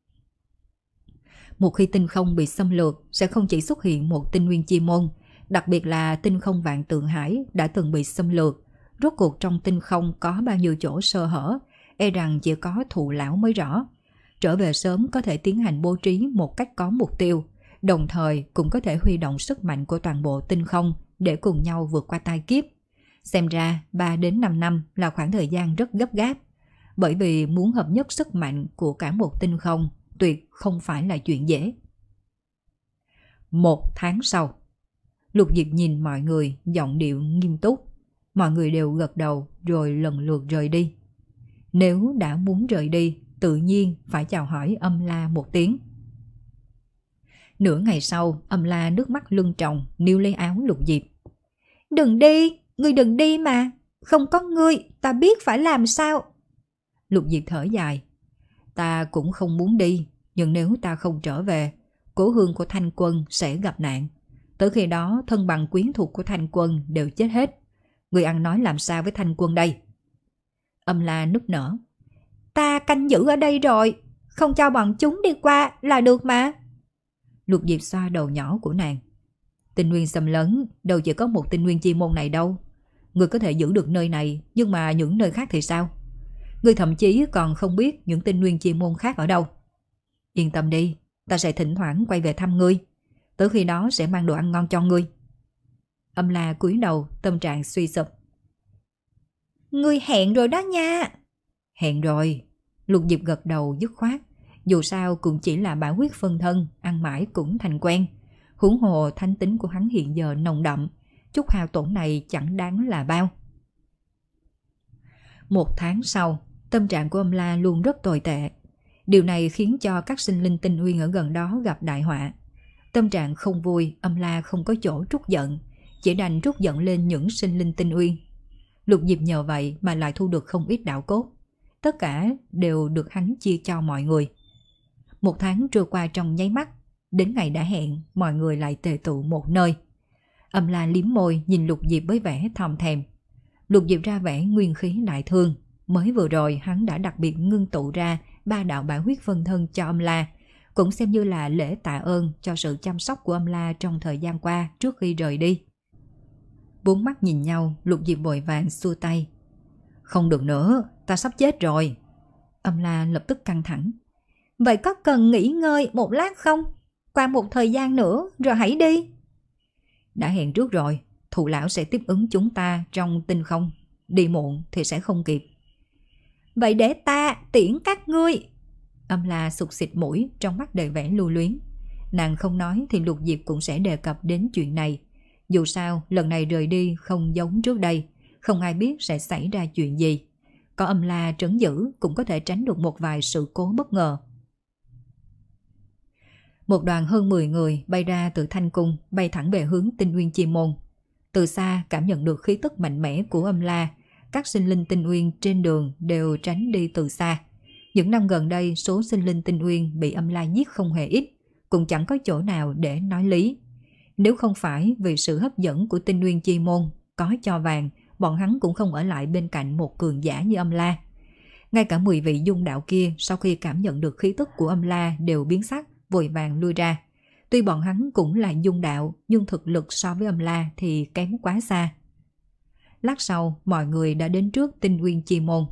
Một khi tinh không bị xâm lược sẽ không chỉ xuất hiện một tinh nguyên chi môn, đặc biệt là tinh không Vạn Tượng Hải đã từng bị xâm lược. Rốt cuộc trong tinh không có bao nhiêu chỗ sơ hở, e rằng chỉ có Thụ lão mới rõ. Trở về sớm có thể tiến hành bố trí một cách có mục tiêu, đồng thời cũng có thể huy động sức mạnh của toàn bộ tinh không để cùng nhau vượt qua tai kiếp. Xem ra ba đến năm năm là khoảng thời gian rất gấp gáp, bởi vì muốn hợp nhất sức mạnh của cả một tinh không tuyệt không phải là chuyện dễ. Một tháng sau, Lục Diệp nhìn mọi người, giọng điệu nghiêm túc. Mọi người đều gật đầu rồi lần lượt rời đi. Nếu đã muốn rời đi, tự nhiên phải chào hỏi Âm La một tiếng. Nửa ngày sau, Âm La nước mắt lưng tròng, níu lấy áo Lục Diệp. Đừng đi, ngươi đừng đi mà. Không có ngươi, ta biết phải làm sao. Lục Diệp thở dài. Ta cũng không muốn đi, nhưng nếu ta không trở về, cố hương của Thanh Quân sẽ gặp nạn. Tới khi đó, thân bằng quyến thuộc của Thanh Quân đều chết hết. Ngươi ăn nói làm sao với Thanh Quân đây? Âm La nức nở. Ta canh giữ ở đây rồi, không cho bọn chúng đi qua là được mà. Lục Diệp xoa đầu nhỏ của nàng. Tinh nguyên xâm lấn, đâu chỉ có một tinh nguyên chi môn này đâu. Ngươi có thể giữ được nơi này, nhưng mà những nơi khác thì sao? Ngươi thậm chí còn không biết những tinh nguyên chi môn khác ở đâu. Yên tâm đi, ta sẽ thỉnh thoảng quay về thăm ngươi. Tới khi đó sẽ mang đồ ăn ngon cho ngươi. Âm La cúi đầu, tâm trạng suy sụp. Ngươi hẹn rồi đó nha. Hẹn rồi. Lục Diệp gật đầu dứt khoát. Dù sao cũng chỉ là bão huyết phân thân, ăn mãi cũng thành quen. Huống hồ thánh tính của hắn hiện giờ nồng đậm, chút hao tổn này chẳng đáng là bao. Một tháng sau, tâm trạng của Âm La luôn rất tồi tệ. Điều này khiến cho các sinh linh tinh uyên ở gần đó gặp đại họa. Tâm trạng không vui, Âm La không có chỗ trút giận, chỉ đành trút giận lên những sinh linh tinh uyên. Lục Diệp nhờ vậy mà lại thu được không ít đạo cốt. Tất cả đều được hắn chia cho mọi người. Một tháng trôi qua trong nháy mắt, đến ngày đã hẹn, mọi người lại tề tụ một nơi. Âm La liếm môi nhìn Lục Diệp với vẻ thòm thèm. Lục Diệp ra vẻ nguyên khí đại thương. Mới vừa rồi hắn đã đặc biệt ngưng tụ ra ba đạo bão huyết phân thân cho Âm La, cũng xem như là lễ tạ ơn cho sự chăm sóc của Âm La trong thời gian qua trước khi rời đi. Bốn mắt nhìn nhau, Lục Diệp vội vàng xua tay. Không được nữa, ta sắp chết rồi. Âm La lập tức căng thẳng. Vậy có cần nghỉ ngơi một lát không? Qua một thời gian nữa rồi hãy đi. Đã hẹn trước rồi, Thụ lão sẽ tiếp ứng chúng ta trong tinh không. Đi muộn thì sẽ không kịp. Vậy để ta tiễn các ngươi. Âm La sụt xịt mũi, trong mắt đầy vẻ lưu luyến. Nàng không nói thì Lục Diệp cũng sẽ đề cập đến chuyện này. Dù sao, lần này rời đi không giống trước đây, không ai biết sẽ xảy ra chuyện gì. Có Âm La trấn giữ cũng có thể tránh được một vài sự cố bất ngờ. Một đoàn hơn mười người bay ra từ Thanh Cung, bay thẳng về hướng Tinh Nguyên Chi Môn. Từ xa cảm nhận được khí tức mạnh mẽ của Âm La, các sinh linh Tinh Nguyên trên đường đều tránh đi từ xa. Những năm gần đây, số sinh linh Tinh Nguyên bị Âm La giết không hề ít, cũng chẳng có chỗ nào để nói lý. Nếu không phải vì sự hấp dẫn của Tinh Nguyên Chi Môn, có cho vàng, bọn hắn cũng không ở lại bên cạnh một cường giả như Âm La. Ngay cả mười vị dung đạo kia sau khi cảm nhận được khí tức của Âm La đều biến sắc, vội vàng lui ra. Tuy bọn hắn cũng là dung đạo, nhưng thực lực so với Âm La thì kém quá xa. Lát sau, mọi người đã đến trước Tinh Nguyên Chi Môn.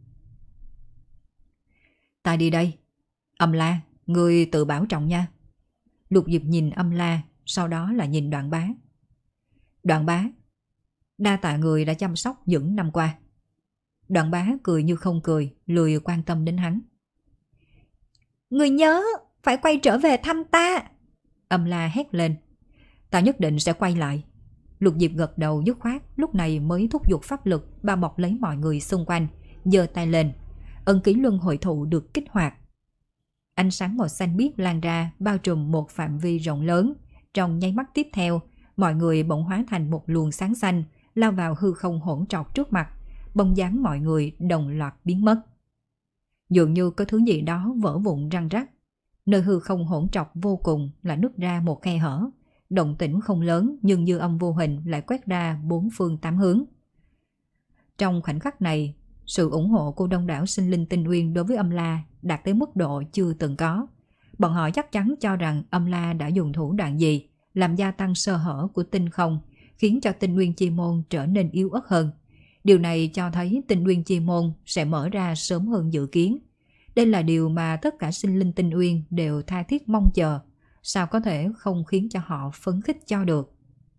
Ta đi đây. Âm La, ngươi tự bảo trọng nha. Lục Diệp nhìn Âm La, sau đó là nhìn Đoạn Bá. Đoạn Bá, đa tạ người đã chăm sóc những năm qua. Đoạn Bá cười như không cười, lười quan tâm đến hắn. Người nhớ phải quay trở về thăm ta. Âm La hét lên. Ta nhất định sẽ quay lại. Lục Diệp gật đầu dứt khoát, lúc này mới thúc giục pháp lực bao bọc lấy mọi người xung quanh, giơ tay lên. Ân ký luân hồi thụ được kích hoạt. Ánh sáng màu xanh biếc lan ra, bao trùm một phạm vi rộng lớn. Trong nháy mắt tiếp theo, mọi người bỗng hóa thành một luồng sáng xanh, lao vào hư không hỗn trọc trước mặt. Bóng dáng mọi người đồng loạt biến mất. Dường như có thứ gì đó vỡ vụn răng rắc. Nơi hư không hỗn trọc vô cùng là nứt ra một khe hở. Động tĩnh không lớn nhưng dư âm vô hình lại quét ra bốn phương tám hướng. Trong khoảnh khắc này, sự ủng hộ của đông đảo sinh linh Tinh Nguyên đối với Âm La đạt tới mức độ chưa từng có. Bọn họ chắc chắn cho rằng Âm La đã dùng thủ đoạn gì làm gia tăng sơ hở của tinh không, khiến cho Tinh Nguyên Chi Môn trở nên yếu ớt hơn. Điều này cho thấy Tinh Nguyên Chi Môn sẽ mở ra sớm hơn dự kiến. Đây là điều mà tất cả sinh linh Tinh Nguyên đều tha thiết mong chờ. Sao có thể không khiến cho họ phấn khích cho được.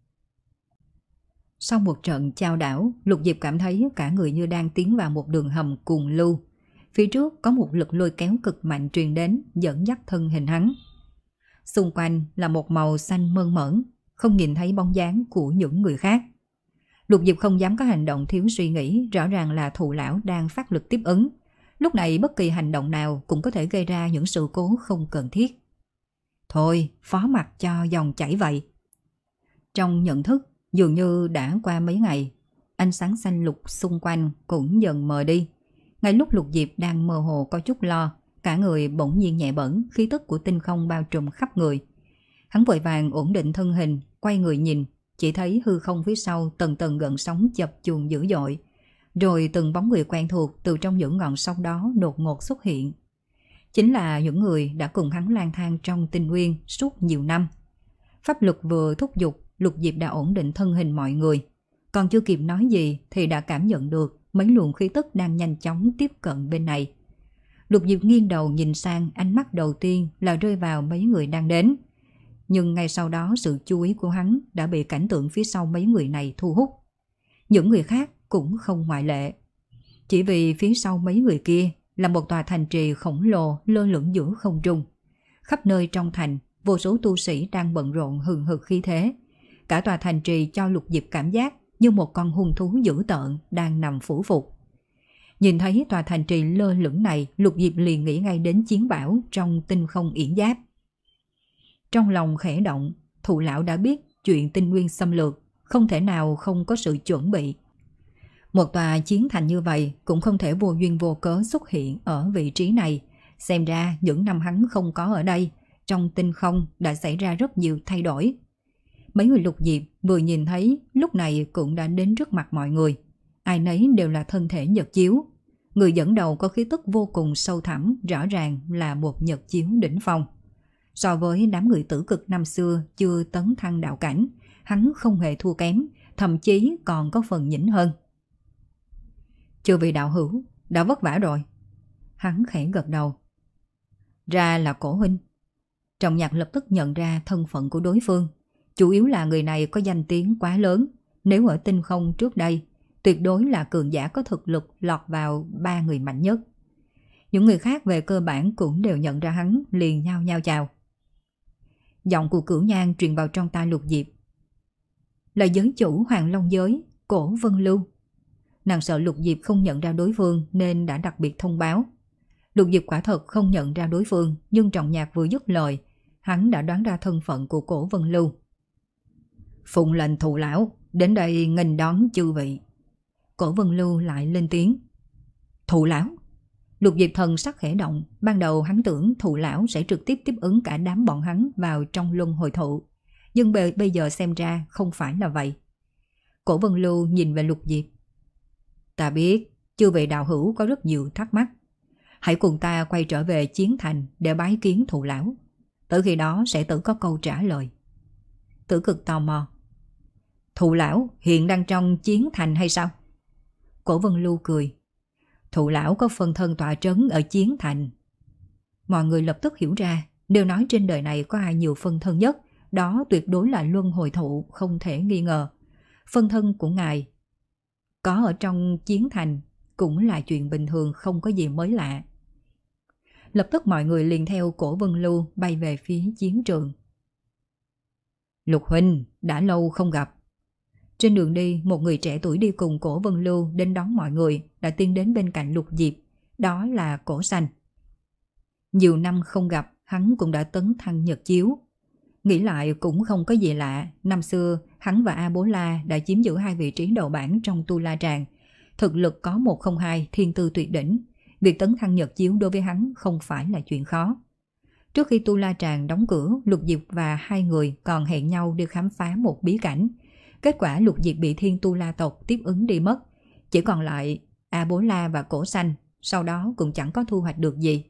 Sau một trận chao đảo, Lục Diệp cảm thấy cả người như đang tiến vào một đường hầm cuồng lưu. Phía trước có một lực lôi kéo cực mạnh truyền đến, dẫn dắt thân hình hắn. Xung quanh là một màu xanh mơn mởn, không nhìn thấy bóng dáng của những người khác. Lục Diệp không dám có hành động thiếu suy nghĩ, rõ ràng là Thụ lão đang phát lực tiếp ứng. Lúc này bất kỳ hành động nào cũng có thể gây ra những sự cố không cần thiết. Thôi, phó mặc cho dòng chảy vậy. Trong nhận thức, dường như đã qua mấy ngày, ánh sáng xanh lục xung quanh cũng dần mờ đi. Ngay lúc Lục Diệp đang mơ hồ có chút lo, cả người bỗng nhiên nhẹ bẫng, khí tức của tinh không bao trùm khắp người. Hắn vội vàng ổn định thân hình, quay người nhìn, chỉ thấy hư không phía sau tầng tầng gợn sóng chập chờn dữ dội. Rồi từng bóng người quen thuộc từ trong những ngọn sóng đó đột ngột xuất hiện. Chính là những người đã cùng hắn lang thang trong tinh nguyên suốt nhiều năm. Pháp lực vừa thúc giục, Lục Diệp đã ổn định thân hình mọi người. Còn chưa kịp nói gì thì đã cảm nhận được mấy luồng khí tức đang nhanh chóng tiếp cận bên này. Lục Diệp nghiêng đầu nhìn sang, ánh mắt đầu tiên là rơi vào mấy người đang đến. Nhưng ngay sau đó sự chú ý của hắn đã bị cảnh tượng phía sau mấy người này thu hút. Những người khác cũng không ngoại lệ. Chỉ vì phía sau mấy người kia là một tòa thành trì khổng lồ lơ lửng giữa không trung. Khắp nơi trong thành, vô số tu sĩ đang bận rộn hừng hực khí thế. Cả tòa thành trì cho Lục Diệp cảm giác như một con hung thú dữ tợn đang nằm phủ phục. Nhìn thấy tòa thành trì lơ lửng này, Lục Diệp liền nghĩ ngay đến chiến bảo trong tinh không yển giáp. Trong lòng khẽ động, Thụ lão đã biết chuyện tinh nguyên xâm lược, không thể nào không có sự chuẩn bị. Một tòa chiến thành như vậy cũng không thể vô duyên vô cớ xuất hiện ở vị trí này. Xem ra những năm hắn không có ở đây, trong tinh không đã xảy ra rất nhiều thay đổi. Mấy người Lục Diệp vừa nhìn thấy lúc này cũng đã đến trước mặt mọi người. Ai nấy đều là thân thể nhật chiếu. Người dẫn đầu có khí tức vô cùng sâu thẳm, rõ ràng là một nhật chiếu đỉnh phong. So với đám người tử cực năm xưa chưa tấn thăng đạo cảnh, hắn không hề thua kém, thậm chí còn có phần nhỉnh hơn. Chưa vị đạo hữu, đã vất vả rồi. Hắn khẽ gật đầu. Ra là Cổ huynh. Trọng Nhạc lập tức nhận ra thân phận của đối phương. Chủ yếu là người này có danh tiếng quá lớn. Nếu ở tinh không trước đây, tuyệt đối là cường giả có thực lực lọt vào ba người mạnh nhất. Những người khác về cơ bản cũng đều nhận ra hắn, liền nhao nhao chào. Giọng của Cửu Nhan truyền vào trong tai Lục Diệp. Là giới chủ Hoàng Long giới, Cổ Vân Lưu. Nàng sợ Lục Diệp không nhận ra đối phương nên đã đặc biệt thông báo. Lục Diệp quả thật không nhận ra đối phương, nhưng Trọng Nhạc vừa dứt lời, hắn đã đoán ra thân phận của Cổ Vân Lưu. Phụng lệnh Thụ lão, đến đây nghênh đón chư vị. Cổ Vân Lưu lại lên tiếng. Thụ lão? Lục Diệp thần sắc khẽ động, ban đầu hắn tưởng Thụ lão sẽ trực tiếp tiếp ứng cả đám bọn hắn vào trong luân hồi thụ. Nhưng bây giờ xem ra không phải là vậy. Cổ Vân Lưu nhìn về Lục Diệp. Ta biết, chư vị đạo hữu có rất nhiều thắc mắc. Hãy cùng ta quay trở về chiến thành để bái kiến Thụ lão. Tới khi đó sẽ tự có câu trả lời. Tử Cực tò mò. Thụ lão hiện đang trong chiến thành hay sao? Cổ Vân Lưu cười. Thụ lão có phân thân tọa trấn ở chiến thành. Mọi người lập tức hiểu ra, đều nói trên đời này có ai nhiều phân thân nhất, đó tuyệt đối là luân hồi thụ, không thể nghi ngờ. Phân thân của ngài có ở trong chiến thành cũng là chuyện bình thường, không có gì mới lạ. Lập tức mọi người liền theo Cổ Vân Lưu bay về phía chiến trường. Lục huynh, đã lâu không gặp. Trên đường đi, một người trẻ tuổi đi cùng Cổ Vân Lưu đến đón mọi người đã tiến đến bên cạnh Lục Diệp, đó là Cổ Xanh. Nhiều năm không gặp, hắn cũng đã tấn thăng nhật chiếu. Nghĩ lại cũng không có gì lạ, năm xưa hắn và A Bố La đã chiếm giữ hai vị trí đầu bảng trong Tu La Tràng. Thực lực có một không hai, thiên tư tuyệt đỉnh. Việc tấn thăng nhật chiếu đối với hắn không phải là chuyện khó. Trước khi Tu La Tràng đóng cửa, Lục Diệp và hai người còn hẹn nhau đi khám phá một bí cảnh. Kết quả Lục Diệp bị Thiên Tu La tộc tiếp ứng đi mất. Chỉ còn lại A Bố La và Cổ Xanh, sau đó cũng chẳng có thu hoạch được gì.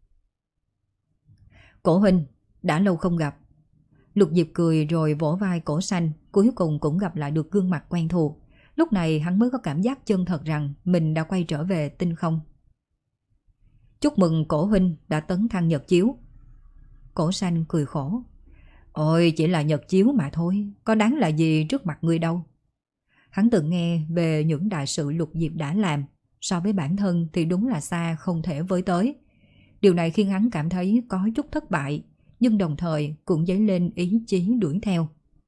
Cổ huynh, đã lâu không gặp. Lục Diệp cười rồi vỗ vai Cổ Xanh, cuối cùng cũng gặp lại được gương mặt quen thuộc. Lúc này hắn mới có cảm giác chân thật rằng mình đã quay trở về tinh không. Chúc mừng Cổ huynh đã tấn thăng nhật chiếu. Cổ Xanh cười khổ. Ôi, chỉ là nhật chiếu mà thôi, có đáng là gì trước mặt người đâu. Hắn từng nghe về những đại sự Lục Diệp đã làm, so với bản thân thì đúng là xa không thể với tới. Điều này khiến hắn cảm thấy có chút thất bại, nhưng đồng thời cũng dấy lên ý chí đuổi theo.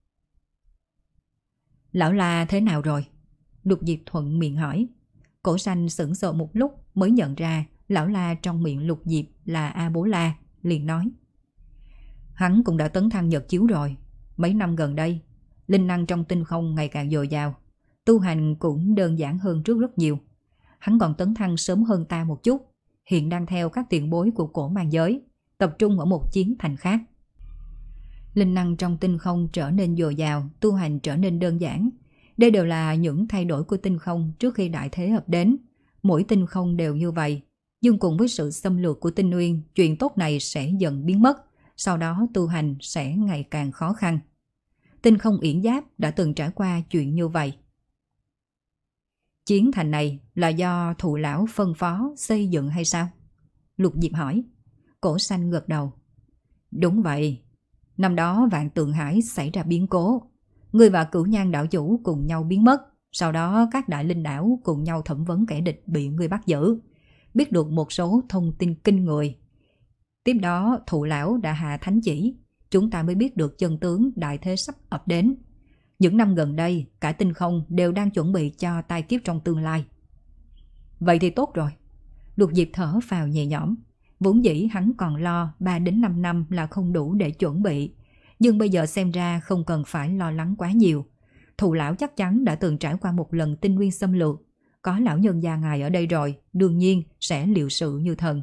Lão La thế nào rồi? Lục Diệp thuận miệng hỏi. Cổ Xanh sững sờ một lúc mới nhận ra Lão La trong miệng Lục Diệp là A Bố La, liền nói. Hắn cũng đã tấn thăng nhật chiếu rồi. Mấy năm gần đây, linh năng trong tinh không ngày càng dồi dào, tu hành cũng đơn giản hơn trước rất nhiều. Hắn còn tấn thăng sớm hơn ta một chút, hiện đang theo các tiền bối của cổ mang giới, tập trung ở một chiến thành khác. Linh năng trong tinh không trở nên dồi dào, tu hành trở nên đơn giản. Đây đều là những thay đổi của tinh không trước khi đại thế ập đến. Mỗi tinh không đều như vậy, nhưng cùng với sự xâm lược của tinh nguyên, chuyện tốt này sẽ dần biến mất, sau đó tu hành sẽ ngày càng khó khăn. Tinh không Yển Giáp đã từng trải qua chuyện như vậy. Chiến thành này là do Thụ lão phân phó xây dựng hay sao? Lục Diệp hỏi. Cổ Xanh gật đầu. Đúng vậy. Năm đó Vạn Tượng Hải xảy ra biến cố. Người và Cửu Nhan đạo chủ cùng nhau biến mất. Sau đó các đại linh đảo cùng nhau thẩm vấn kẻ địch bị người bắt giữ. Biết được một số thông tin kinh người. Tiếp đó Thụ lão đã hạ thánh chỉ. Chúng ta mới biết được chân tướng đại thế sắp ập đến. Những năm gần đây, cả tinh không đều đang chuẩn bị cho tai kiếp trong tương lai. Vậy thì tốt rồi. Lục Diệp thở phào nhẹ nhõm. Vốn dĩ hắn còn lo ba đến năm năm là không đủ để chuẩn bị. Nhưng bây giờ xem ra không cần phải lo lắng quá nhiều. Thụ lão chắc chắn đã từng trải qua một lần tinh nguyên xâm lược. Có lão nhân gia ngài ở đây rồi, đương nhiên sẽ liệu sự như thần.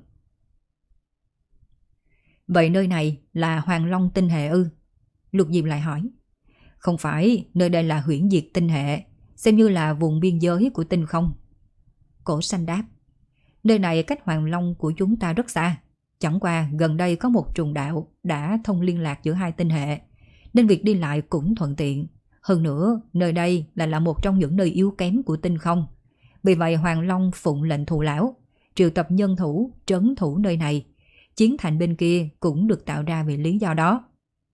Vậy nơi này là Hoàng Long tinh hệ ư? Lục Diệp lại hỏi. Không phải, nơi đây là Huyễn Diệt tinh hệ, xem như là vùng biên giới của tinh không. Cổ Xanh đáp. Nơi này cách Hoàng Long của chúng ta rất xa. Chẳng qua gần đây có một trùng đạo đã thông liên lạc giữa hai tinh hệ, nên việc đi lại cũng thuận tiện. Hơn nữa, nơi đây là, là một trong những nơi yếu kém của tinh không. Vì vậy Hoàng Long phụng lệnh Thụ lão, triệu tập nhân thủ, trấn thủ nơi này. Chiến thành bên kia cũng được tạo ra vì lý do đó.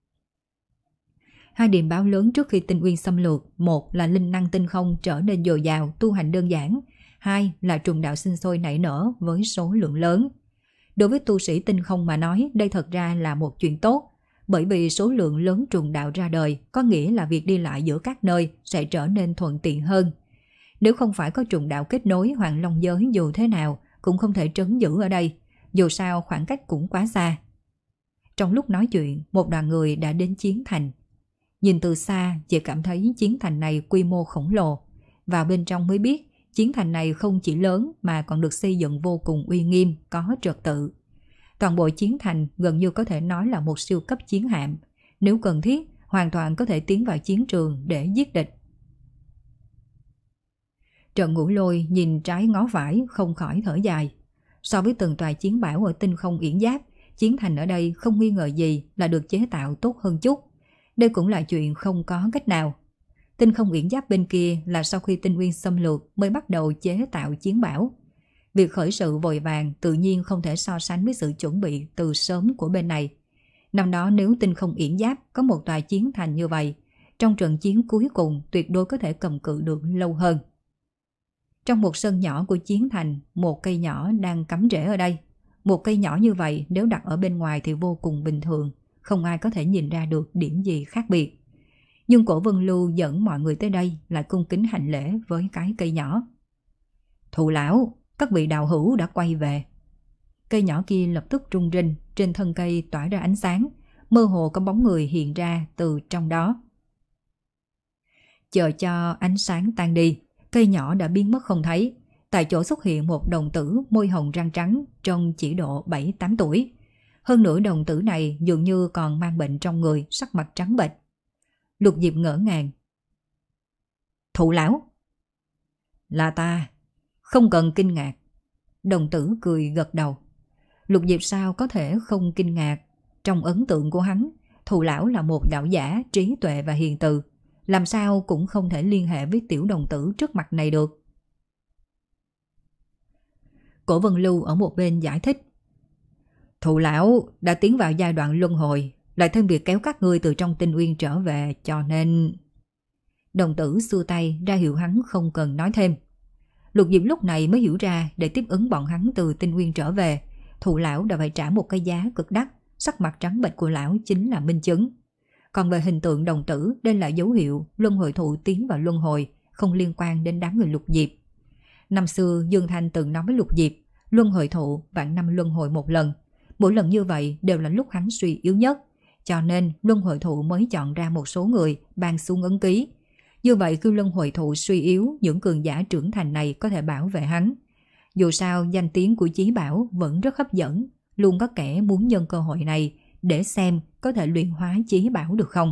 Hai điểm báo lớn trước khi tinh nguyên xâm lược, một là linh năng tinh không trở nên dồi dào, tu hành đơn giản, hai là trùng đạo sinh sôi nảy nở với số lượng lớn. Đối với tu sĩ tinh không mà nói, đây thật ra là một chuyện tốt, bởi vì số lượng lớn trùng đạo ra đời có nghĩa là việc đi lại giữa các nơi sẽ trở nên thuận tiện hơn. Nếu không phải có trùng đạo kết nối, Hoàng Long giới dù thế nào cũng không thể trấn giữ ở đây, dù sao khoảng cách cũng quá xa. Trong lúc nói chuyện, một đoàn người đã đến chiến thành. Nhìn từ xa, chỉ cảm thấy chiến thành này quy mô khổng lồ. Vào bên trong mới biết, chiến thành này không chỉ lớn mà còn được xây dựng vô cùng uy nghiêm, có trật tự. Toàn bộ chiến thành gần như có thể nói là một siêu cấp chiến hạm. Nếu cần thiết, hoàn toàn có thể tiến vào chiến trường để giết địch. Trần Ngũ Lôi nhìn trái ngó phải không khỏi thở dài. So với từng tòa chiến bảo ở tinh không Yển Giáp, chiến thành ở đây không nghi ngờ gì là được chế tạo tốt hơn chút. Đây cũng là chuyện không có cách nào. Tinh không Yển Giáp bên kia là sau khi tinh nguyên xâm lược mới bắt đầu chế tạo chiến bảo. Việc khởi sự vội vàng tự nhiên không thể so sánh với sự chuẩn bị từ sớm của bên này. Năm đó nếu tinh không Yển Giáp có một tòa chiến thành như vậy, trong trận chiến cuối cùng tuyệt đối có thể cầm cự được lâu hơn. Trong một sân nhỏ của chiến thành, một cây nhỏ đang cắm rễ ở đây. Một cây nhỏ như vậy nếu đặt ở bên ngoài thì vô cùng bình thường, không ai có thể nhìn ra được điểm gì khác biệt. Nhưng Cổ Vân Lưu dẫn mọi người tới đây lại cung kính hành lễ với cái cây nhỏ. Thụ lão, các vị đạo hữu đã quay về. Cây nhỏ kia lập tức rung rinh, trên thân cây tỏa ra ánh sáng, mơ hồ có bóng người hiện ra từ trong đó. Chờ cho ánh sáng tan đi, cây nhỏ đã biến mất không thấy. Tại chỗ xuất hiện một đồng tử môi hồng răng trắng, trông chỉ độ bảy tám tuổi. Hơn nữa đồng tử này dường như còn mang bệnh trong người, sắc mặt trắng bệch. Lục Diệp ngỡ ngàng. Thụ lão. Là ta. Không cần kinh ngạc. Đồng tử cười gật đầu. Lục Diệp sao có thể không kinh ngạc. Trong ấn tượng của hắn, Thụ lão là một đạo giả trí tuệ và hiền từ. Làm sao cũng không thể liên hệ với tiểu đồng tử trước mặt này được. Cổ Vân Lưu ở một bên giải thích. Thụ lão đã tiến vào giai đoạn luân hồi, lại thêm việc kéo các ngươi từ trong tinh uyên trở về, cho nên... Đồng tử xua tay ra hiệu hắn không cần nói thêm. Lục Diệp lúc này mới hiểu ra để tiếp ứng bọn hắn từ tinh uyên trở về, Thụ lão đã phải trả một cái giá cực đắt, sắc mặt trắng bệch của lão chính là minh chứng. Còn về hình tượng đồng tử, đây là dấu hiệu luân hồi thụ tiến vào luân hồi, không liên quan đến đám người Lục Diệp. Năm xưa Dương Thanh từng nói với Lục Diệp, luân hồi thụ vạn năm luân hồi một lần. Mỗi lần như vậy đều là lúc hắn suy yếu nhất, cho nên luân hồi thụ mới chọn ra một số người ban xuống ấn ký. Như vậy khi luân hồi thụ suy yếu, những cường giả trưởng thành này có thể bảo vệ hắn. Dù sao danh tiếng của Chí Bảo vẫn rất hấp dẫn, luôn có kẻ muốn nhân cơ hội này để xem có thể luyện hóa Chí Bảo được không.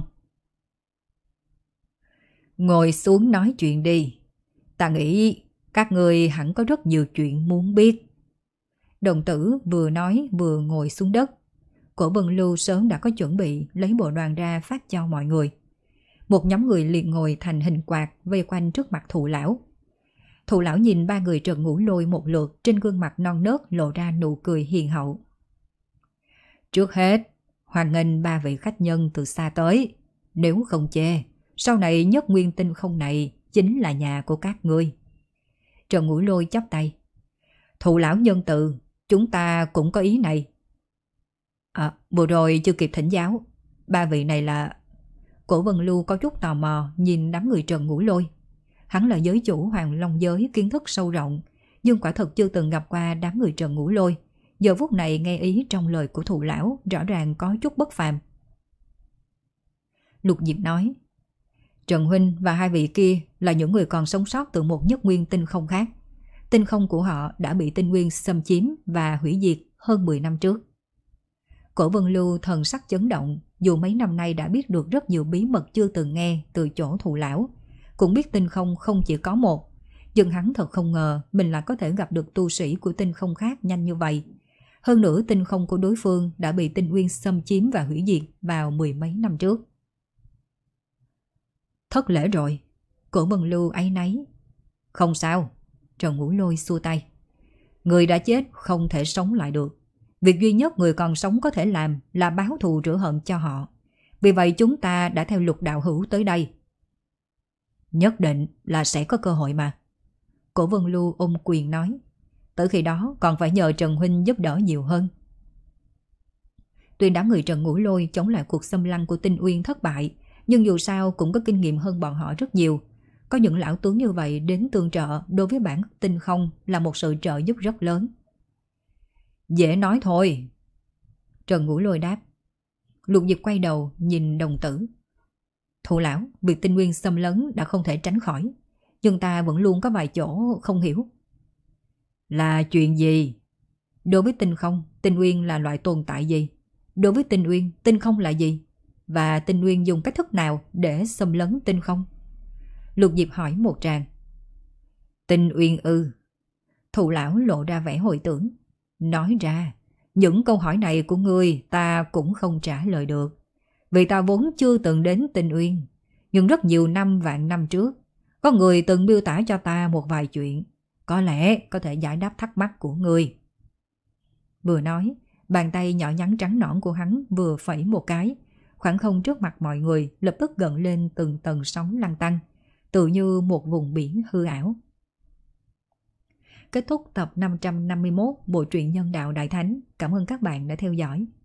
Ngồi xuống nói chuyện đi. Ta nghĩ các người hẳn có rất nhiều chuyện muốn biết. Đồng tử vừa nói vừa ngồi xuống đất. Cổ Vân Lưu sớm đã có chuẩn bị lấy bộ đoàn ra phát cho mọi người. Một nhóm người liền ngồi thành hình quạt vây quanh trước mặt Thụ lão. Thụ lão nhìn ba người Trần Ngũ Lôi một lượt, trên gương mặt non nớt lộ ra nụ cười hiền hậu. Trước hết, hoan nghênh ba vị khách nhân từ xa tới. Nếu không chê, sau này Nhất Nguyên Tinh Không này chính là nhà của các ngươi. Trần Ngũ Lôi chắp tay. Thụ lão nhân từ, chúng ta cũng có ý này. À, vừa rồi chưa kịp thỉnh giáo. Ba vị này là... Cổ Vân Lưu có chút tò mò nhìn đám người Trần Ngũ Lôi. Hắn là giới chủ Hoàng Long giới kiến thức sâu rộng, nhưng quả thật chưa từng gặp qua đám người Trần Ngũ Lôi. Giờ phút này nghe ý trong lời của Thụ lão rõ ràng có chút bất phàm. Lục Diệp nói, Trần huynh và hai vị kia là những người còn sống sót từ một Nhất Nguyên Tinh Không khác. Tinh không của họ đã bị tinh nguyên xâm chiếm và hủy diệt hơn mười năm trước. Cổ Vân Lưu thần sắc chấn động, dù mấy năm nay đã biết được rất nhiều bí mật chưa từng nghe từ chỗ Thụ lão, cũng biết tinh không không chỉ có một, nhưng hắn thật không ngờ mình lại có thể gặp được tu sĩ của tinh không khác nhanh như vậy. Hơn nữa tinh không của đối phương đã bị tinh nguyên xâm chiếm và hủy diệt vào mười mấy năm trước. Thất lễ rồi. Cổ Vân Lưu áy náy. Không sao. Trần Ngũ Lôi xua tay. Người đã chết không thể sống lại được. Việc duy nhất người còn sống có thể làm là báo thù rửa hận cho họ. Vì vậy chúng ta đã theo Lục đạo hữu tới đây. Nhất định là sẽ có cơ hội mà. Cổ Vân Lưu ôm quyền nói. Tới khi đó còn phải nhờ Trần huynh giúp đỡ nhiều hơn. Tuy đám người Trần Ngũ Lôi chống lại cuộc xâm lăng của Tinh Uyên thất bại, nhưng dù sao cũng có kinh nghiệm hơn bọn họ rất nhiều. Có những lão tướng như vậy đến tương trợ đối với bản tinh không là một sự trợ giúp rất lớn. Dễ nói thôi. Trần Ngũ Lôi đáp. Lục Diệp quay đầu nhìn đồng tử. Thụ lão, việc tinh nguyên xâm lấn đã không thể tránh khỏi, nhưng ta vẫn luôn có vài chỗ không hiểu. Là chuyện gì? Đối với tinh không, tinh nguyên là loại tồn tại gì? Đối với tinh nguyên, tinh không là gì? Và tinh nguyên dùng cách thức nào để xâm lấn tinh không? Lục Diệp hỏi một tràng. Tinh uyên ư? Thụ lão lộ ra vẻ hồi tưởng. Nói ra, những câu hỏi này của ngươi ta cũng không trả lời được. Vì ta vốn chưa từng đến Tinh Uyên. Nhưng rất nhiều năm vạn năm trước, có người từng miêu tả cho ta một vài chuyện. Có lẽ có thể giải đáp thắc mắc của ngươi. Vừa nói, bàn tay nhỏ nhắn trắng nõn của hắn vừa phẩy một cái. Khoảng không trước mặt mọi người lập tức gần lên từng tầng sóng lăn tăn, tự như một vùng biển hư ảo. Kết thúc tập năm trăm năm mươi mốt bộ truyện Nhân Đạo Đại Thánh. Cảm ơn các bạn đã theo dõi.